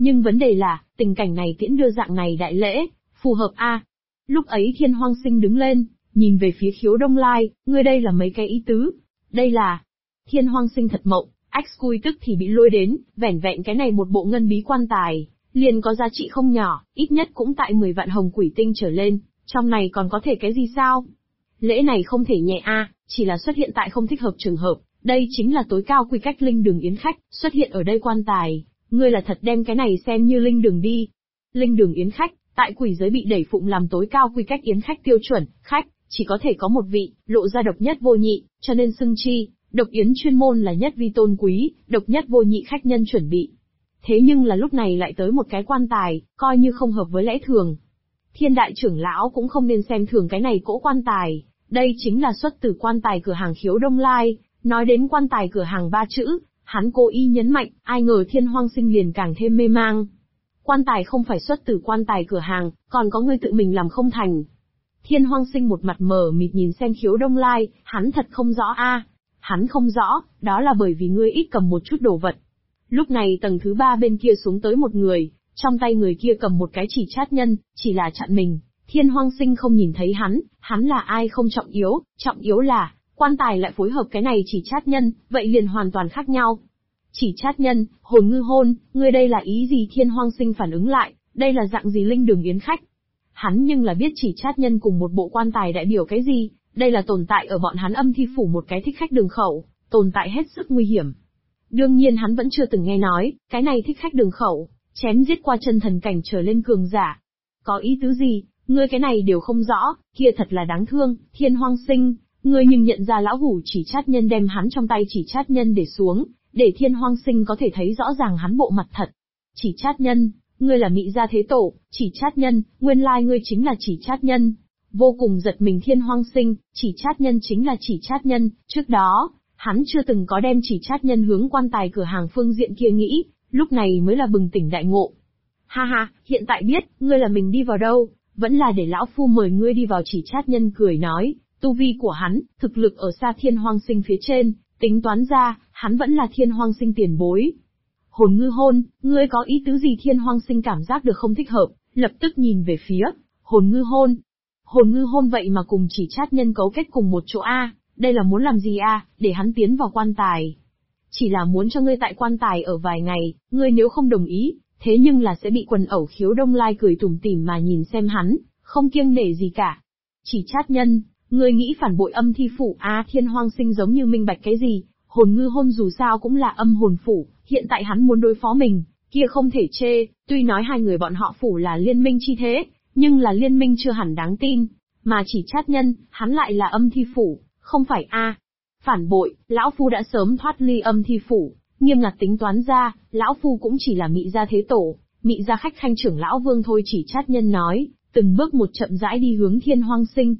Nhưng vấn đề là, tình cảnh này tiễn đưa dạng này đại lễ, phù hợp a? Lúc ấy Thiên Hoang Sinh đứng lên, nhìn về phía Khiếu Đông Lai, ngươi đây là mấy cái ý tứ? Đây là... Thiên Hoang Sinh thật mộng, Cui tức thì bị lôi đến, vẻn vẹn cái này một bộ ngân bí quan tài, liền có giá trị không nhỏ, ít nhất cũng tại 10 vạn hồng quỷ tinh trở lên, trong này còn có thể cái gì sao? Lễ này không thể nhẹ a, chỉ là xuất hiện tại không thích hợp trường hợp, đây chính là tối cao quy cách linh đường yến khách, xuất hiện ở đây quan tài, ngươi là thật đem cái này xem như linh đường đi. Linh đường yến khách, tại quỷ giới bị đẩy phụng làm tối cao quy cách yến khách tiêu chuẩn, khách, chỉ có thể có một vị, lộ ra độc nhất vô nhị, cho nên xưng chi, độc yến chuyên môn là nhất vi tôn quý, độc nhất vô nhị khách nhân chuẩn bị. Thế nhưng là lúc này lại tới một cái quan tài, coi như không hợp với lẽ thường. Thiên đại trưởng lão cũng không nên xem thường cái này cỗ quan tài, đây chính là xuất từ quan tài cửa hàng Khiếu Đông Lai, nói đến quan tài cửa hàng 3 chữ, hắn cố ý nhấn mạnh, ai ngờ Thiên Hoang Sinh liền càng thêm mê mang. Quan tài không phải xuất từ quan tài cửa hàng, còn có người tự mình làm không thành. Thiên Hoang Sinh một mặt mờ mịt nhìn xem Khiếu Đông Lai, hắn thật không rõ a. Hắn không rõ, đó là bởi vì ngươi ít cầm một chút đồ vật. Lúc này tầng thứ 3 bên kia xuống tới một người, trong tay người kia cầm một cái chỉ chát nhân, chỉ là chặn mình. Thiên Hoang Sinh không nhìn thấy hắn là ai không trọng yếu là, quan tài lại phối hợp cái này chỉ chát nhân, vậy liền hoàn toàn khác nhau. Chỉ chát nhân, hồn ngư hôn, ngươi đây là ý gì? Thiên Hoang Sinh phản ứng lại, đây là dạng gì linh đường yến khách? Hắn nhưng là biết chỉ chát nhân cùng một bộ quan tài đại biểu cái gì, đây là tồn tại ở bọn hắn Âm Thi Phủ một cái thích khách đường khẩu, tồn tại hết sức nguy hiểm. Đương nhiên hắn vẫn chưa từng nghe nói, cái này thích khách đường khẩu, chém giết qua chân thần cảnh trở lên cường giả. Có ý tứ gì, ngươi cái này đều không rõ, kia thật là đáng thương. Thiên Hoang Sinh, ngươi nhưng nhận ra lão hủ chỉ chát nhân đem hắn trong tay chỉ chát nhân để xuống, để Thiên Hoang Sinh có thể thấy rõ ràng hắn bộ mặt thật. Chỉ chát nhân, ngươi là Mị Gia Thế Tổ, chỉ chát nhân, nguyên lai ngươi chính là chỉ chát nhân. Vô cùng giật mình Thiên Hoang Sinh, chỉ chát nhân chính là chỉ chát nhân, trước đó, hắn chưa từng có đem chỉ chát nhân hướng quan tài cửa hàng phương diện kia nghĩ, lúc này mới là bừng tỉnh đại ngộ. Ha ha, hiện tại biết, ngươi là mình đi vào đâu, vẫn là để lão phu mời ngươi đi vào. Chỉ chát nhân cười nói, tu vi của hắn, thực lực ở xa Thiên Hoang Sinh phía trên, tính toán ra, hắn vẫn là Thiên Hoang Sinh tiền bối. Hồn ngư hôn, ngươi có ý tứ gì? Thiên Hoang Sinh cảm giác được không thích hợp, lập tức nhìn về phía hồn ngư hôn. Hồn ngư hôn vậy mà cùng chỉ chát nhân cấu kết cùng một chỗ a, đây là muốn làm gì a? Để hắn tiến vào quan tài. Chỉ là muốn cho ngươi tại quan tài ở vài ngày, ngươi nếu không đồng ý, thế nhưng là sẽ bị quần ẩu. Khiếu Đông Lai cười tủm tỉm mà nhìn xem hắn, không kiêng nể gì cả. Chỉ chát nhân, ngươi nghĩ phản bội Âm Thi Phủ a? Thiên Hoang Sinh giống như minh bạch cái gì, hồn ngư hôn dù sao cũng là âm hồn phủ, hiện tại hắn muốn đối phó mình, kia không thể chê, tuy nói hai người bọn họ phủ là liên minh chi thế, nhưng là liên minh chưa hẳn đáng tin, mà chỉ chát nhân, hắn lại là Âm Thi Phủ, không phải a? Phản bội, lão phu đã sớm thoát ly Âm Thi Phủ, nghiêm ngặt tính toán ra, lão phu cũng chỉ là Mị Gia Thế Tổ, Mị Gia khách khanh trưởng lão vương thôi. Chỉ chát nhân nói, từng bước một chậm rãi đi hướng Thiên Hoang Sinh.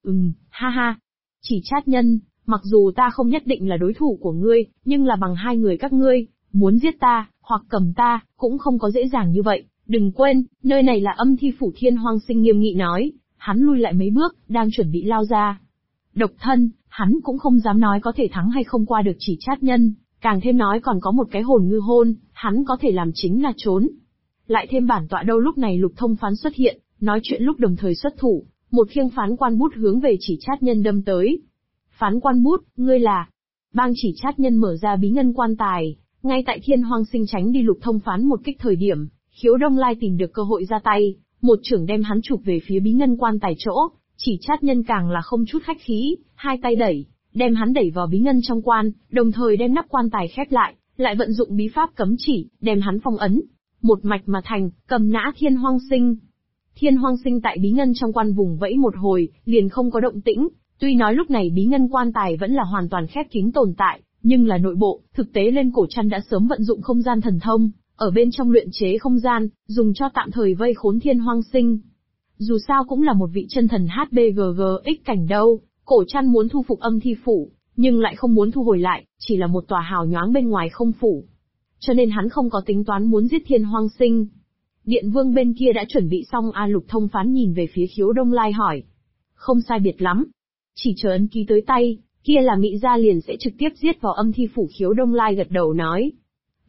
Ha ha. Chỉ chát nhân, mặc dù ta không nhất định là đối thủ của ngươi, nhưng là bằng hai người các ngươi, muốn giết ta, hoặc cầm ta, cũng không có dễ dàng như vậy. Đừng quên, nơi này là Âm Thi Phủ. Thiên Hoang Sinh nghiêm nghị nói, hắn lui lại mấy bước, đang chuẩn bị lao ra. Độc thân, hắn cũng không dám nói có thể thắng hay không qua được chỉ chát nhân, càng thêm nói còn có một cái hồn ngư hôn, hắn có thể làm chính là trốn. Lại thêm bản tọa đâu. Lúc này Lục Thông Phán xuất hiện, nói chuyện lúc đồng thời xuất thủ, một khiêng phán quan bút hướng về chỉ chát nhân đâm tới. Phán quan bút, ngươi là... Bang. Chỉ chát nhân mở ra bí ngân quan tài, ngay tại Thiên Hoang Sinh tránh đi Lục Thông Phán một kích thời điểm, Khiếu Đông Lai tìm được cơ hội ra tay, một chưởng đem hắn chụp về phía bí ngân quan tài chỗ. Chỉ chát nhân càng là không chút khách khí, hai tay đẩy, đem hắn đẩy vào bí ngân trong quan, đồng thời đem nắp quan tài khép lại vận dụng bí pháp cấm chỉ, đem hắn phong ấn, một mạch mà thành, cầm nã Thiên Hoang Sinh. Thiên Hoang Sinh tại bí ngân trong quan vùng vẫy một hồi, liền không có động tĩnh. Tuy nói lúc này bí ngân quan tài vẫn là hoàn toàn khép kín tồn tại, nhưng là nội bộ, thực tế lên cổ trăn đã sớm vận dụng không gian thần thông, ở bên trong luyện chế không gian, dùng cho tạm thời vây khốn Thiên Hoang Sinh. Dù sao cũng là một vị chân thần HBGGX cảnh đâu, cổ trăn muốn thu phục Âm Thi Phủ, nhưng lại không muốn thu hồi lại, chỉ là một tòa hào nhoáng bên ngoài không phủ. Cho nên hắn không có tính toán muốn giết Thiên Hoang Sinh. Điện Vương bên kia đã chuẩn bị xong a? Lục Thông Phán nhìn về phía Khiếu Đông Lai hỏi. Không sai biệt lắm. Chỉ chờ ấn ký tới tay, kia là Mị Gia liền sẽ trực tiếp giết vào Âm Thi Phủ. Khiếu Đông Lai gật đầu nói.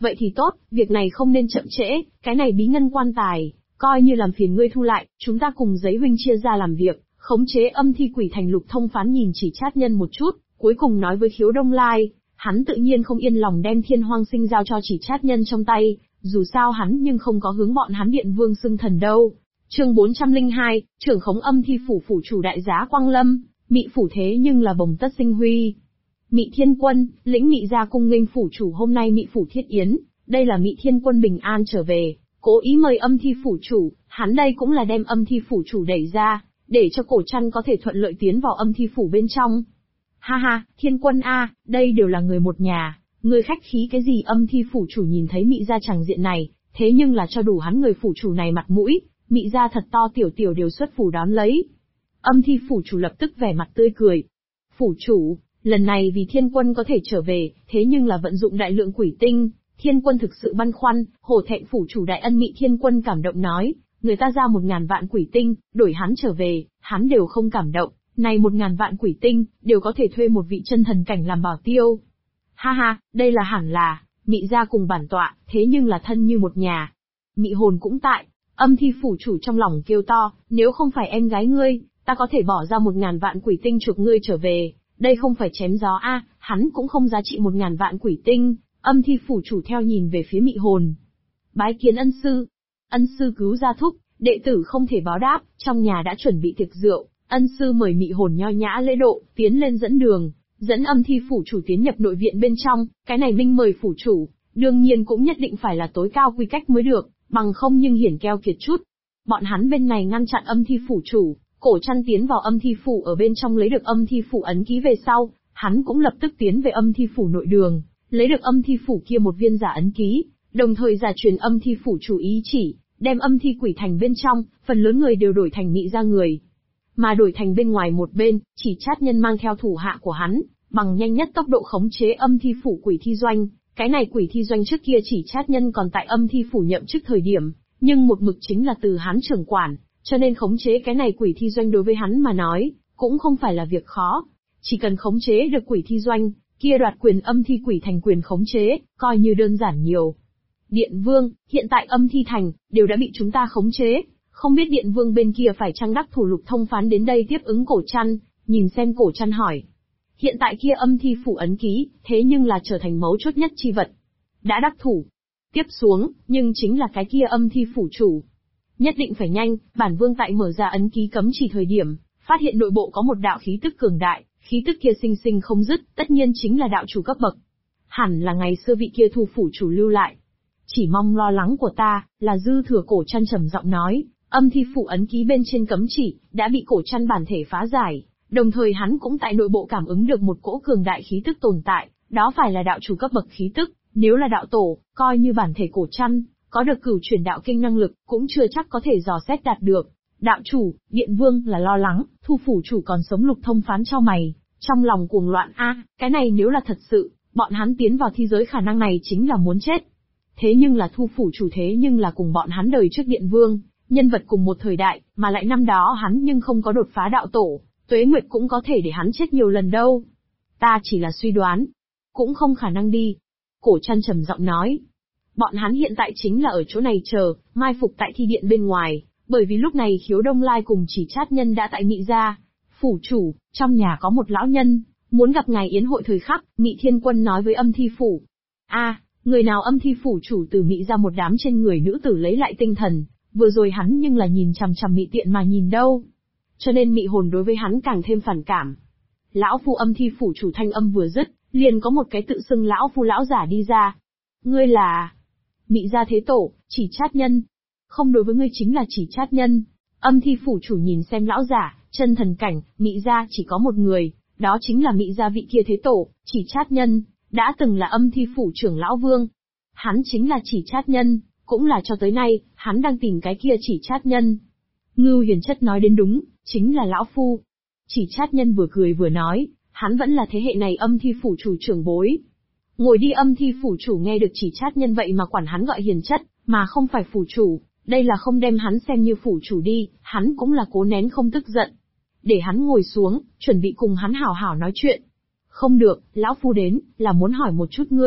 Vậy thì tốt, việc này không nên chậm trễ, cái này bí ngân quan tài, coi như làm phiền ngươi thu lại, chúng ta cùng giấy huynh chia ra làm việc, khống chế âm thi quỷ thành. Lục Thông Phán nhìn Chỉ Chát Nhân một chút, cuối cùng nói với Khiếu Đông Lai, hắn tự nhiên không yên lòng đem Thiên Hoang Sinh giao cho Chỉ Chát Nhân trong tay, dù sao hắn nhưng không có hướng bọn hắn Điện Vương xưng thần đâu. Chương 402, trưởng khống âm thi phủ phủ chủ đại giá Quang Lâm, Mị phủ thế nhưng là bồng tất sinh huy. Mị Thiên Quân, lĩnh Mị gia cung nghênh phủ chủ hôm nay Mị phủ thiết yến, đây là Mị Thiên Quân bình an trở về, cố ý mời âm thi phủ chủ, hắn đây cũng là đem âm thi phủ chủ đẩy ra, để cho Cổ Trăn có thể thuận lợi tiến vào âm thi phủ bên trong. Ha ha, Thiên Quân a, đây đều là người một nhà, người khách khí cái gì? Âm thi phủ chủ nhìn thấy Mị gia tràng diện này, thế nhưng là cho đủ hắn người phủ chủ này mặt mũi, Mị gia thật to tiểu tiểu đều xuất phủ đón lấy. Âm thi phủ chủ lập tức vẻ mặt tươi cười. Phủ chủ, lần này vì Thiên Quân có thể trở về, thế nhưng là vận dụng đại lượng quỷ tinh, Thiên Quân thực sự băn khoăn, hổ thẹn phủ chủ đại ân. Mị Thiên Quân cảm động nói, người ta ra 1000 vạn quỷ tinh, đổi hắn trở về, hắn đều không cảm động, này 1000 vạn quỷ tinh, đều có thể thuê một vị chân thần cảnh làm bảo tiêu. Ha ha, đây là hẳn là, Mị gia cùng bản tọa, thế nhưng là thân như một nhà. Mị hồn cũng tại, âm thi phủ chủ trong lòng kêu to, nếu không phải em gái ngươi, ta có thể bỏ ra 1000 vạn quỷ tinh chuộc ngươi trở về, đây không phải chém gió a, hắn cũng không giá trị 1000 vạn quỷ tinh. Âm thi phủ chủ theo nhìn về phía Mị hồn. Bái kiến ân sư cứu gia thúc, đệ tử không thể báo đáp, trong nhà đã chuẩn bị tiệc rượu, ân sư mời Mị hồn nho nhã lễ độ, tiến lên dẫn đường, dẫn âm thi phủ chủ tiến nhập nội viện bên trong, cái này minh mời phủ chủ, đương nhiên cũng nhất định phải là tối cao quy cách mới được, bằng không nhưng hiển keo kiệt chút. Bọn hắn bên này ngăn chặn âm thi phủ chủ, Cổ Trăn tiến vào âm thi phủ ở bên trong lấy được âm thi phủ ấn ký về sau, hắn cũng lập tức tiến về âm thi phủ nội đường, lấy được âm thi phủ kia một viên giả ấn ký, đồng thời giả truyền âm thi phủ chủ ý chỉ, đem âm thi quỷ thành bên trong, phần lớn người đều đổi thành Mị gia người. Mà đổi thành bên ngoài một bên, Chỉ Chát Nhân mang theo thủ hạ của hắn, bằng nhanh nhất tốc độ khống chế âm thi phủ quỷ thi doanh. Cái này quỷ thi doanh trước kia Chỉ Chát Nhân còn tại âm thi phủ nhậm chức thời điểm, nhưng một mực chính là từ hắn trưởng quản, cho nên khống chế cái này quỷ thi doanh đối với hắn mà nói, cũng không phải là việc khó. Chỉ cần khống chế được quỷ thi doanh, kia đoạt quyền âm thi quỷ thành quyền khống chế, coi như đơn giản nhiều. Điện Vương, hiện tại âm thi thành, đều đã bị chúng ta khống chế, không biết Điện Vương bên kia phải chăng đắc thủ. Lục Thông Phán đến đây tiếp ứng Cổ Trăn, nhìn xem Cổ Trăn hỏi. Hiện tại kia âm thi phủ ấn ký, thế nhưng là trở thành mấu chốt nhất chi vật. Đã đắc thủ. Tiếp xuống, nhưng chính là cái kia âm thi phủ chủ. Nhất định phải nhanh, bản vương tại mở ra ấn ký cấm chỉ thời điểm, phát hiện nội bộ có một đạo khí tức cường đại, khí tức kia sinh sinh không dứt, tất nhiên chính là đạo chủ cấp bậc. Hẳn là ngày xưa vị kia thu phủ chủ lưu lại. Chỉ mong lo lắng của ta, là dư thừa. Cổ Trăn trầm giọng nói, âm thi phủ ấn ký bên trên cấm chỉ, đã bị Cổ Trăn bản thể phá giải, đồng thời hắn cũng tại nội bộ cảm ứng được một cỗ cường đại khí tức tồn tại, đó phải là đạo chủ cấp bậc khí tức, nếu là đạo tổ, coi như bản thể Cổ Trăn có được cửu chuyển đạo kinh năng lực, cũng chưa chắc có thể dò xét đạt được. Đạo chủ, Điện Vương là lo lắng, thu phủ chủ còn sống. Lục Thông Phán chau mày, trong lòng cuồng loạn cái này nếu là thật sự, bọn hắn tiến vào thi giới khả năng này chính là muốn chết. Thế nhưng là thu phủ chủ thế nhưng là cùng bọn hắn đời trước Điện Vương, nhân vật cùng một thời đại, mà lại năm đó hắn nhưng không có đột phá đạo tổ, tuế nguyệt cũng có thể để hắn chết nhiều lần đâu. Ta chỉ là suy đoán, cũng không khả năng đi. Cổ Trăn trầm giọng nói. Bọn hắn hiện tại chính là ở chỗ này chờ, mai phục tại thi điện bên ngoài, bởi vì lúc này Khiếu Đông Lai cùng Chỉ Chát Nhân đã tại Mị gia. Phủ chủ, trong nhà có một lão nhân, muốn gặp ngài yến hội thời khắc. Mị Thiên Quân nói với âm thi phủ. Người nào? Âm thi phủ chủ từ Mị ra một đám trên người nữ tử lấy lại tinh thần, vừa rồi hắn nhưng là nhìn chằm chằm Mị tiện mà nhìn đâu. Cho nên Mị hồn đối với hắn càng thêm phản cảm. Lão phu. Âm thi phủ chủ thanh âm vừa dứt, liền có một cái tự xưng lão phu lão giả đi ra. Ngươi là... Mị gia thế tổ, Chỉ Chát Nhân. Không, đối với ngươi chính là Chỉ Chát Nhân. Âm thi phủ chủ nhìn xem lão giả, chân thần cảnh, Mị gia chỉ có một người, đó chính là Mị gia vị kia thế tổ, Chỉ Chát Nhân, đã từng là âm thi phủ trưởng lão vương. Hắn chính là Chỉ Chát Nhân, cũng là cho tới nay, hắn đang tìm cái kia Chỉ Chát Nhân. Ngưu Hiền Chất nói đến đúng, chính là lão phu. Chỉ Chát Nhân vừa cười vừa nói, hắn vẫn là thế hệ này âm thi phủ chủ trưởng bối. Ngồi đi. Âm thi phủ chủ nghe được Chỉ Chát Nhân vậy mà quản hắn gọi hiền chất, mà không phải phủ chủ, đây là không đem hắn xem như phủ chủ đi, hắn cũng là cố nén không tức giận. Để hắn ngồi xuống, chuẩn bị cùng hắn hảo hảo nói chuyện. Không được, lão phu đến, là muốn hỏi một chút ngươi,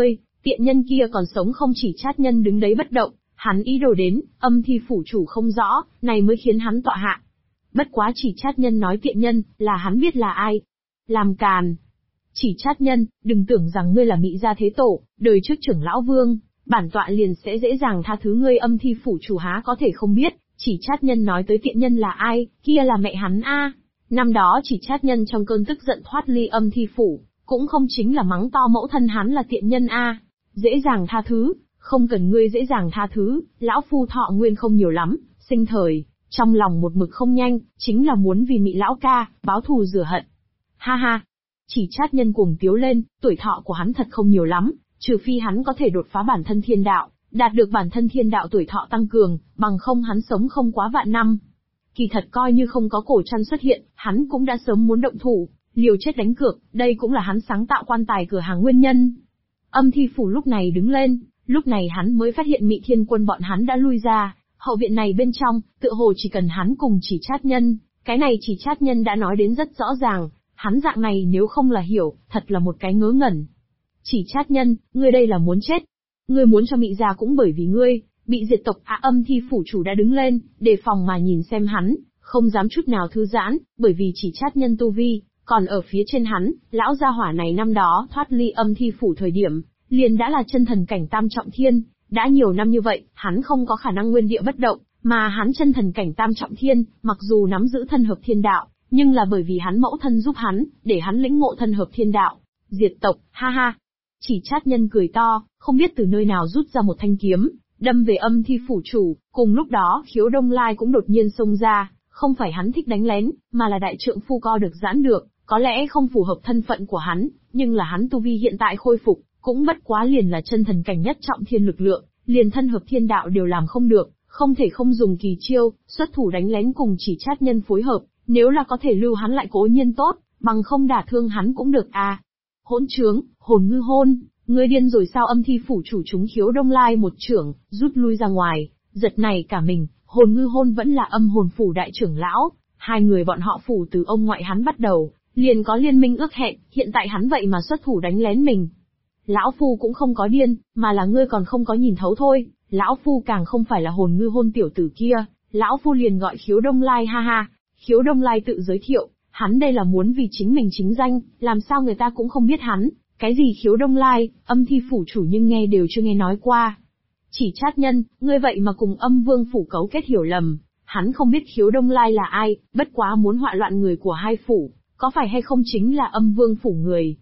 Tiện nhân kia còn sống không? Chỉ Chát Nhân đứng đấy bất động, hắn ý đồ đến, Âm Thi phủ chủ không rõ, này mới khiến hắn tọa hạ. Bất quá Chỉ Chát Nhân nói tiện nhân, là hắn biết là ai. Làm càn. Chỉ Chát Nhân, đừng tưởng rằng ngươi là Mị gia thế tổ, đời trước trưởng lão vương, bản tọa liền sẽ dễ dàng tha thứ ngươi. Âm Thi phủ chủ há có thể không biết, Chỉ Chát Nhân nói tới tiện nhân là ai, kia là mẹ hắn a. Năm đó Chỉ Chát Nhân trong cơn tức giận thoát ly Âm Thi phủ, cũng không chính là mắng to mẫu thân hắn là tiện nhân a. Dễ dàng tha thứ, không cần ngươi dễ dàng tha thứ, lão phu thọ nguyên không nhiều lắm, sinh thời, trong lòng một mực không nhanh, chính là muốn vì Mị lão ca, báo thù rửa hận. Ha ha. Chỉ Chát Nhân cuồng tiếu lên, tuổi thọ của hắn thật không nhiều lắm, trừ phi hắn có thể đột phá bản thân thiên đạo, đạt được bản thân thiên đạo tuổi thọ tăng cường, bằng không hắn sống không quá vạn năm. Kỳ thật coi như không có Cổ Trăn xuất hiện, hắn cũng đã sớm muốn động thủ, liều chết đánh cược, đây cũng là hắn sáng tạo quan tài cửa hàng nguyên nhân. Âm Thi phủ lúc này đứng lên, lúc này hắn mới phát hiện Mị Thiên Quân bọn hắn đã lui ra, hậu viện này bên trong, tựa hồ chỉ cần hắn cùng Chỉ Chát Nhân, cái này Chỉ Chát Nhân đã nói đến rất rõ ràng, hắn dạng này nếu không là hiểu, thật là một cái ngớ ngẩn. Chỉ Chát Nhân, ngươi đây là muốn chết. Ngươi muốn cho Mị gia cũng bởi vì ngươi, bị diệt tộc. Âm Thi phủ chủ đã đứng lên, đề phòng mà nhìn xem hắn, không dám chút nào thư giãn, bởi vì Chỉ Chát Nhân tu vi, còn ở phía trên hắn, lão gia hỏa này năm đó thoát ly Âm Thi phủ thời điểm, liền đã là chân thần cảnh tam trọng thiên, đã nhiều năm như vậy, hắn không có khả năng nguyên địa bất động, mà hắn chân thần cảnh tam trọng thiên, mặc dù nắm giữ thân hợp thiên đạo, nhưng là bởi vì hắn mẫu thân giúp hắn, để hắn lĩnh ngộ thân hợp thiên đạo, diệt tộc, ha ha. Chỉ Chát Nhân cười to, không biết từ nơi nào rút ra một thanh kiếm, đâm về Âm Thi phủ chủ, cùng lúc đó Khiếu Đông Lai cũng đột nhiên xông ra, không phải hắn thích đánh lén, mà là đại trượng phu co được giãn được, có lẽ không phù hợp thân phận của hắn, nhưng là hắn tu vi hiện tại khôi phục, cũng bất quá liền là chân thần cảnh nhất trọng thiên lực lượng, liền thân hợp thiên đạo đều làm không được, không thể không dùng kỳ chiêu, xuất thủ đánh lén cùng Chỉ Chát Nhân phối hợp, nếu là có thể lưu hắn lại cố nhiên tốt, bằng không đả thương hắn cũng được à. Hỗn trướng, Hồn Ngư Hôn, ngươi điên rồi sao? Âm Thi phủ chủ chúng Khiếu Đông Lai một chưởng, rút lui ra ngoài, giật này cả mình, Hồn Ngư Hôn vẫn là Âm Hồn phủ đại trưởng lão, hai người bọn họ phủ từ ông ngoại hắn bắt đầu, liền có liên minh ước hẹn, hiện tại hắn vậy mà xuất thủ đánh lén mình. Lão phu cũng không có điên, mà là ngươi còn không có nhìn thấu thôi, lão phu càng không phải là Hồn Ngư Hôn tiểu tử kia, lão phu liền gọi Khiếu Đông Lai, ha ha. Khiếu Đông Lai tự giới thiệu, hắn đây là muốn vì chính mình chính danh, làm sao người ta cũng không biết hắn, cái gì Khiếu Đông Lai, Âm Thi phủ chủ nhưng nghe đều chưa nghe nói qua. Chỉ Chát Nhân, ngươi vậy mà cùng Âm Vương phủ cấu kết hiểu lầm, hắn không biết Khiếu Đông Lai là ai, bất quá muốn họa loạn người của hai phủ, có phải hay không chính là Âm Vương phủ người.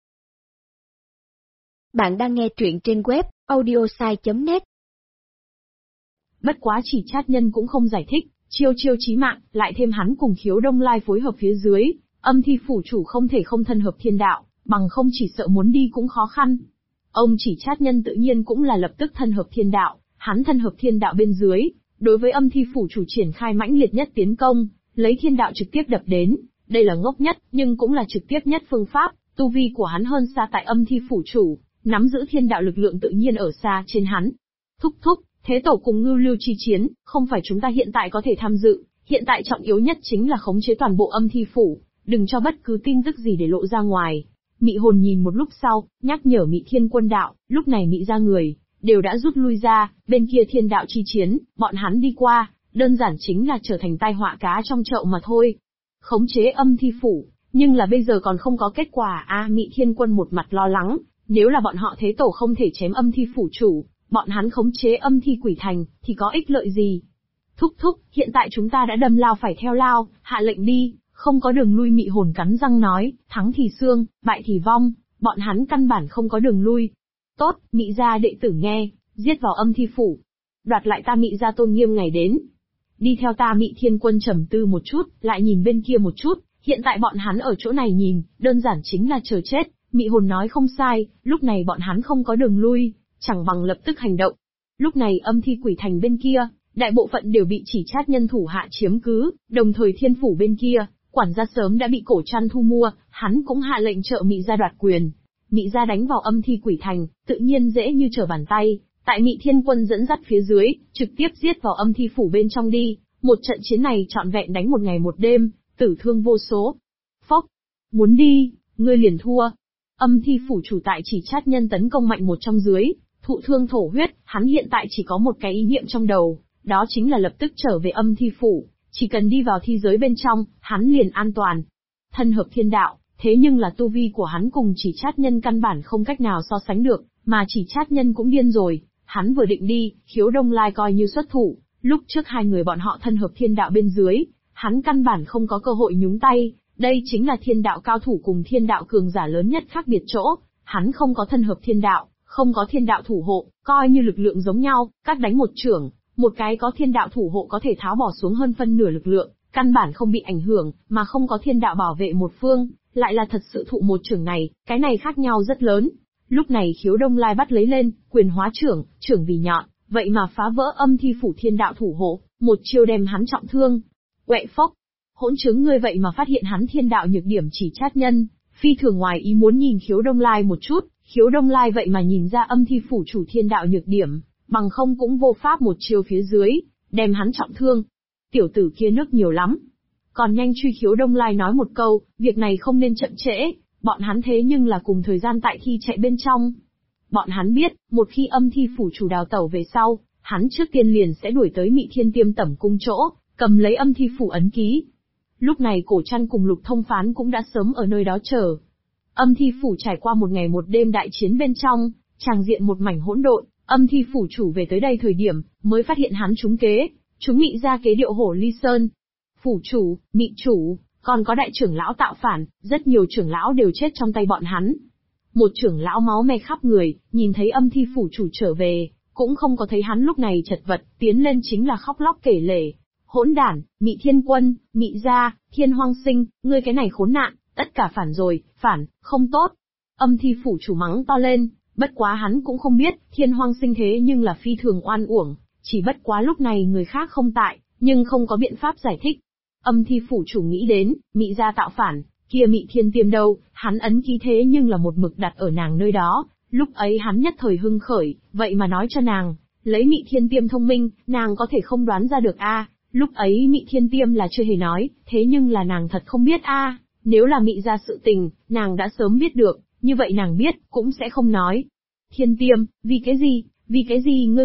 Bạn đang nghe truyện trên web audiosai.net. Bất quá Chỉ Chát Nhân cũng không giải thích, chiêu chiêu chí mạng, lại thêm hắn cùng Khiếu Đông Lai phối hợp phía dưới, Âm Thi phủ chủ không thể không thân hợp thiên đạo, bằng không chỉ sợ muốn đi cũng khó khăn. Ông Chỉ Chát Nhân tự nhiên cũng là lập tức thân hợp thiên đạo, hắn thân hợp thiên đạo bên dưới, đối với Âm Thi phủ chủ triển khai mãnh liệt nhất tiến công, lấy thiên đạo trực tiếp đập đến, đây là ngốc nhất, nhưng cũng là trực tiếp nhất phương pháp, tu vi của hắn hơn xa tại Âm Thi phủ chủ, nắm giữ thiên đạo lực lượng tự nhiên ở xa trên hắn. Thúc thúc, thế tổ cùng Ngưu Lưu chi chiến, không phải chúng ta hiện tại có thể tham dự, hiện tại trọng yếu nhất chính là khống chế toàn bộ Âm Thi phủ, đừng cho bất cứ tin tức gì để lộ ra ngoài. Mị Hồn nhìn một lúc sau, nhắc nhở Mị Thiên Quân đạo, lúc này Mị gia người đều đã rút lui ra, bên kia thiên đạo chi chiến, bọn hắn đi qua, đơn giản chính là trở thành tai họa cá trong chậu mà thôi. Khống chế Âm Thi phủ, nhưng là bây giờ còn không có kết quả a. Mị Thiên Quân một mặt lo lắng, nếu là bọn họ thế tổ không thể chém Âm Thi phủ chủ, bọn hắn khống chế Âm Thi quỷ thành, thì có ích lợi gì? Thúc thúc, hiện tại chúng ta đã đâm lao phải theo lao, hạ lệnh đi, không có đường lui. Mị Hồn cắn răng nói, thắng thì xương, bại thì vong, bọn hắn căn bản không có đường lui. Tốt, Mị gia đệ tử nghe, giết vào Âm Thi phủ, đoạt lại ta Mị gia tôn nghiêm ngày đến. Đi theo ta. Mị Thiên Quân trầm tư một chút, lại nhìn bên kia một chút, hiện tại bọn hắn ở chỗ này nhìn, đơn giản chính là chờ chết. Mị Hồn nói không sai, lúc này bọn hắn không có đường lui, chẳng bằng lập tức hành động. Lúc này Âm Thi quỷ thành bên kia, đại bộ phận đều bị Chỉ Chát Nhân thủ hạ chiếm cứ, đồng thời Thiên phủ bên kia, quản gia sớm đã bị Cổ Trăn thu mua, hắn cũng hạ lệnh trợ Mị gia đoạt quyền. Mị gia đánh vào Âm Thi quỷ thành, tự nhiên dễ như trở bàn tay, tại Mị Thiên Quân dẫn dắt phía dưới, trực tiếp giết vào Âm Thi phủ bên trong đi. Một trận chiến này trọn vẹn đánh một ngày một đêm, tử thương vô số. Phốc, muốn đi, ngươi liền thua. Âm Thi phủ chủ tại Chỉ Chát Nhân tấn công mạnh một trong dưới, thụ thương thổ huyết, hắn hiện tại chỉ có một cái ý niệm trong đầu, đó chính là lập tức trở về Âm Thi phủ, chỉ cần đi vào thi giới bên trong, hắn liền an toàn. Thân hợp thiên đạo, thế nhưng là tu vi của hắn cùng Chỉ Chát Nhân căn bản không cách nào so sánh được, mà Chỉ Chát Nhân cũng điên rồi, hắn vừa định đi, Khiếu Đông Lai coi như xuất thủ, lúc trước hai người bọn họ thân hợp thiên đạo bên dưới, hắn căn bản không có cơ hội nhúng tay, đây chính là thiên đạo cao thủ cùng thiên đạo cường giả lớn nhất khác biệt chỗ, hắn không có thân hợp thiên đạo, không có thiên đạo thủ hộ, coi như lực lượng giống nhau, các đánh một chưởng, một cái có thiên đạo thủ hộ có thể tháo bỏ xuống hơn phân nửa lực lượng, căn bản không bị ảnh hưởng, mà không có thiên đạo bảo vệ một phương, lại là thật sự thụ một chưởng này, cái này khác nhau rất lớn. Lúc này Khiếu Đông Lai bắt lấy lên, quyền hóa chưởng vì nhọn, vậy mà phá vỡ Âm Thi phủ thiên đạo thủ hộ, một chiêu đem hắn trọng thương. Quẹ phốc, hỗn chứng ngươi vậy mà phát hiện hắn thiên đạo nhược điểm Chỉ Chát Nhân, phi thường ngoài ý muốn nhìn Khiếu Đông Lai một chút, Khiếu Đông Lai vậy mà nhìn ra Âm Thi phủ chủ thiên đạo nhược điểm, bằng không cũng vô pháp một chiêu phía dưới, đem hắn trọng thương. Tiểu tử kia nước nhiều lắm. Còn nhanh truy Khiếu Đông Lai nói một câu, việc này không nên chậm trễ, bọn hắn thế nhưng là cùng thời gian tại thi chạy bên trong. Bọn hắn biết, một khi Âm Thi phủ chủ đào tẩu về sau, hắn trước tiên liền sẽ đuổi tới Mị Thiên Tiêm tẩm cung chỗ, cầm lấy Âm Thi phủ ấn ký. Lúc này Cổ Trăn cùng Lục Thông Phán cũng đã sớm ở nơi đó chờ. Âm Thi phủ trải qua một ngày một đêm đại chiến bên trong, tràng diện một mảnh hỗn độn, Âm Thi phủ chủ về tới đây thời điểm, mới phát hiện hắn trúng kế, chúng Mị ra kế điệu hổ ly sơn. Phủ chủ, Mị chủ, còn có đại trưởng lão tạo phản, rất nhiều trưởng lão đều chết trong tay bọn hắn. Một trưởng lão máu me khắp người, nhìn thấy Âm Thi phủ chủ trở về, cũng không có thấy hắn lúc này chật vật, tiến lên chính là khóc lóc kể lể. Hỗn đản, Mị Thiên Quân, Mị gia, Thiên Hoang Sinh, ngươi cái này khốn nạn, tất cả phản rồi, phản, không tốt. Âm Thi phủ chủ mắng to lên, bất quá hắn cũng không biết, Thiên Hoang Sinh thế nhưng là phi thường oan uổng, chỉ bất quá lúc này người khác không tại, nhưng không có biện pháp giải thích. Âm Thi phủ chủ nghĩ đến, Mị gia tạo phản, kia Mị Thiên Tiêm đâu, hắn ấn ký thế nhưng là một mực đặt ở nàng nơi đó, lúc ấy hắn nhất thời hưng khởi, vậy mà nói cho nàng, lấy Mị Thiên Tiêm thông minh, nàng có thể không đoán ra được a. Lúc ấy Mị Thiên Tiêm là chưa hề nói, thế nhưng là nàng thật không biết a. Nếu là Mị gia sự tình, nàng đã sớm biết được, như vậy nàng biết, cũng sẽ không nói. Thiên Tiêm, vì cái gì ngươi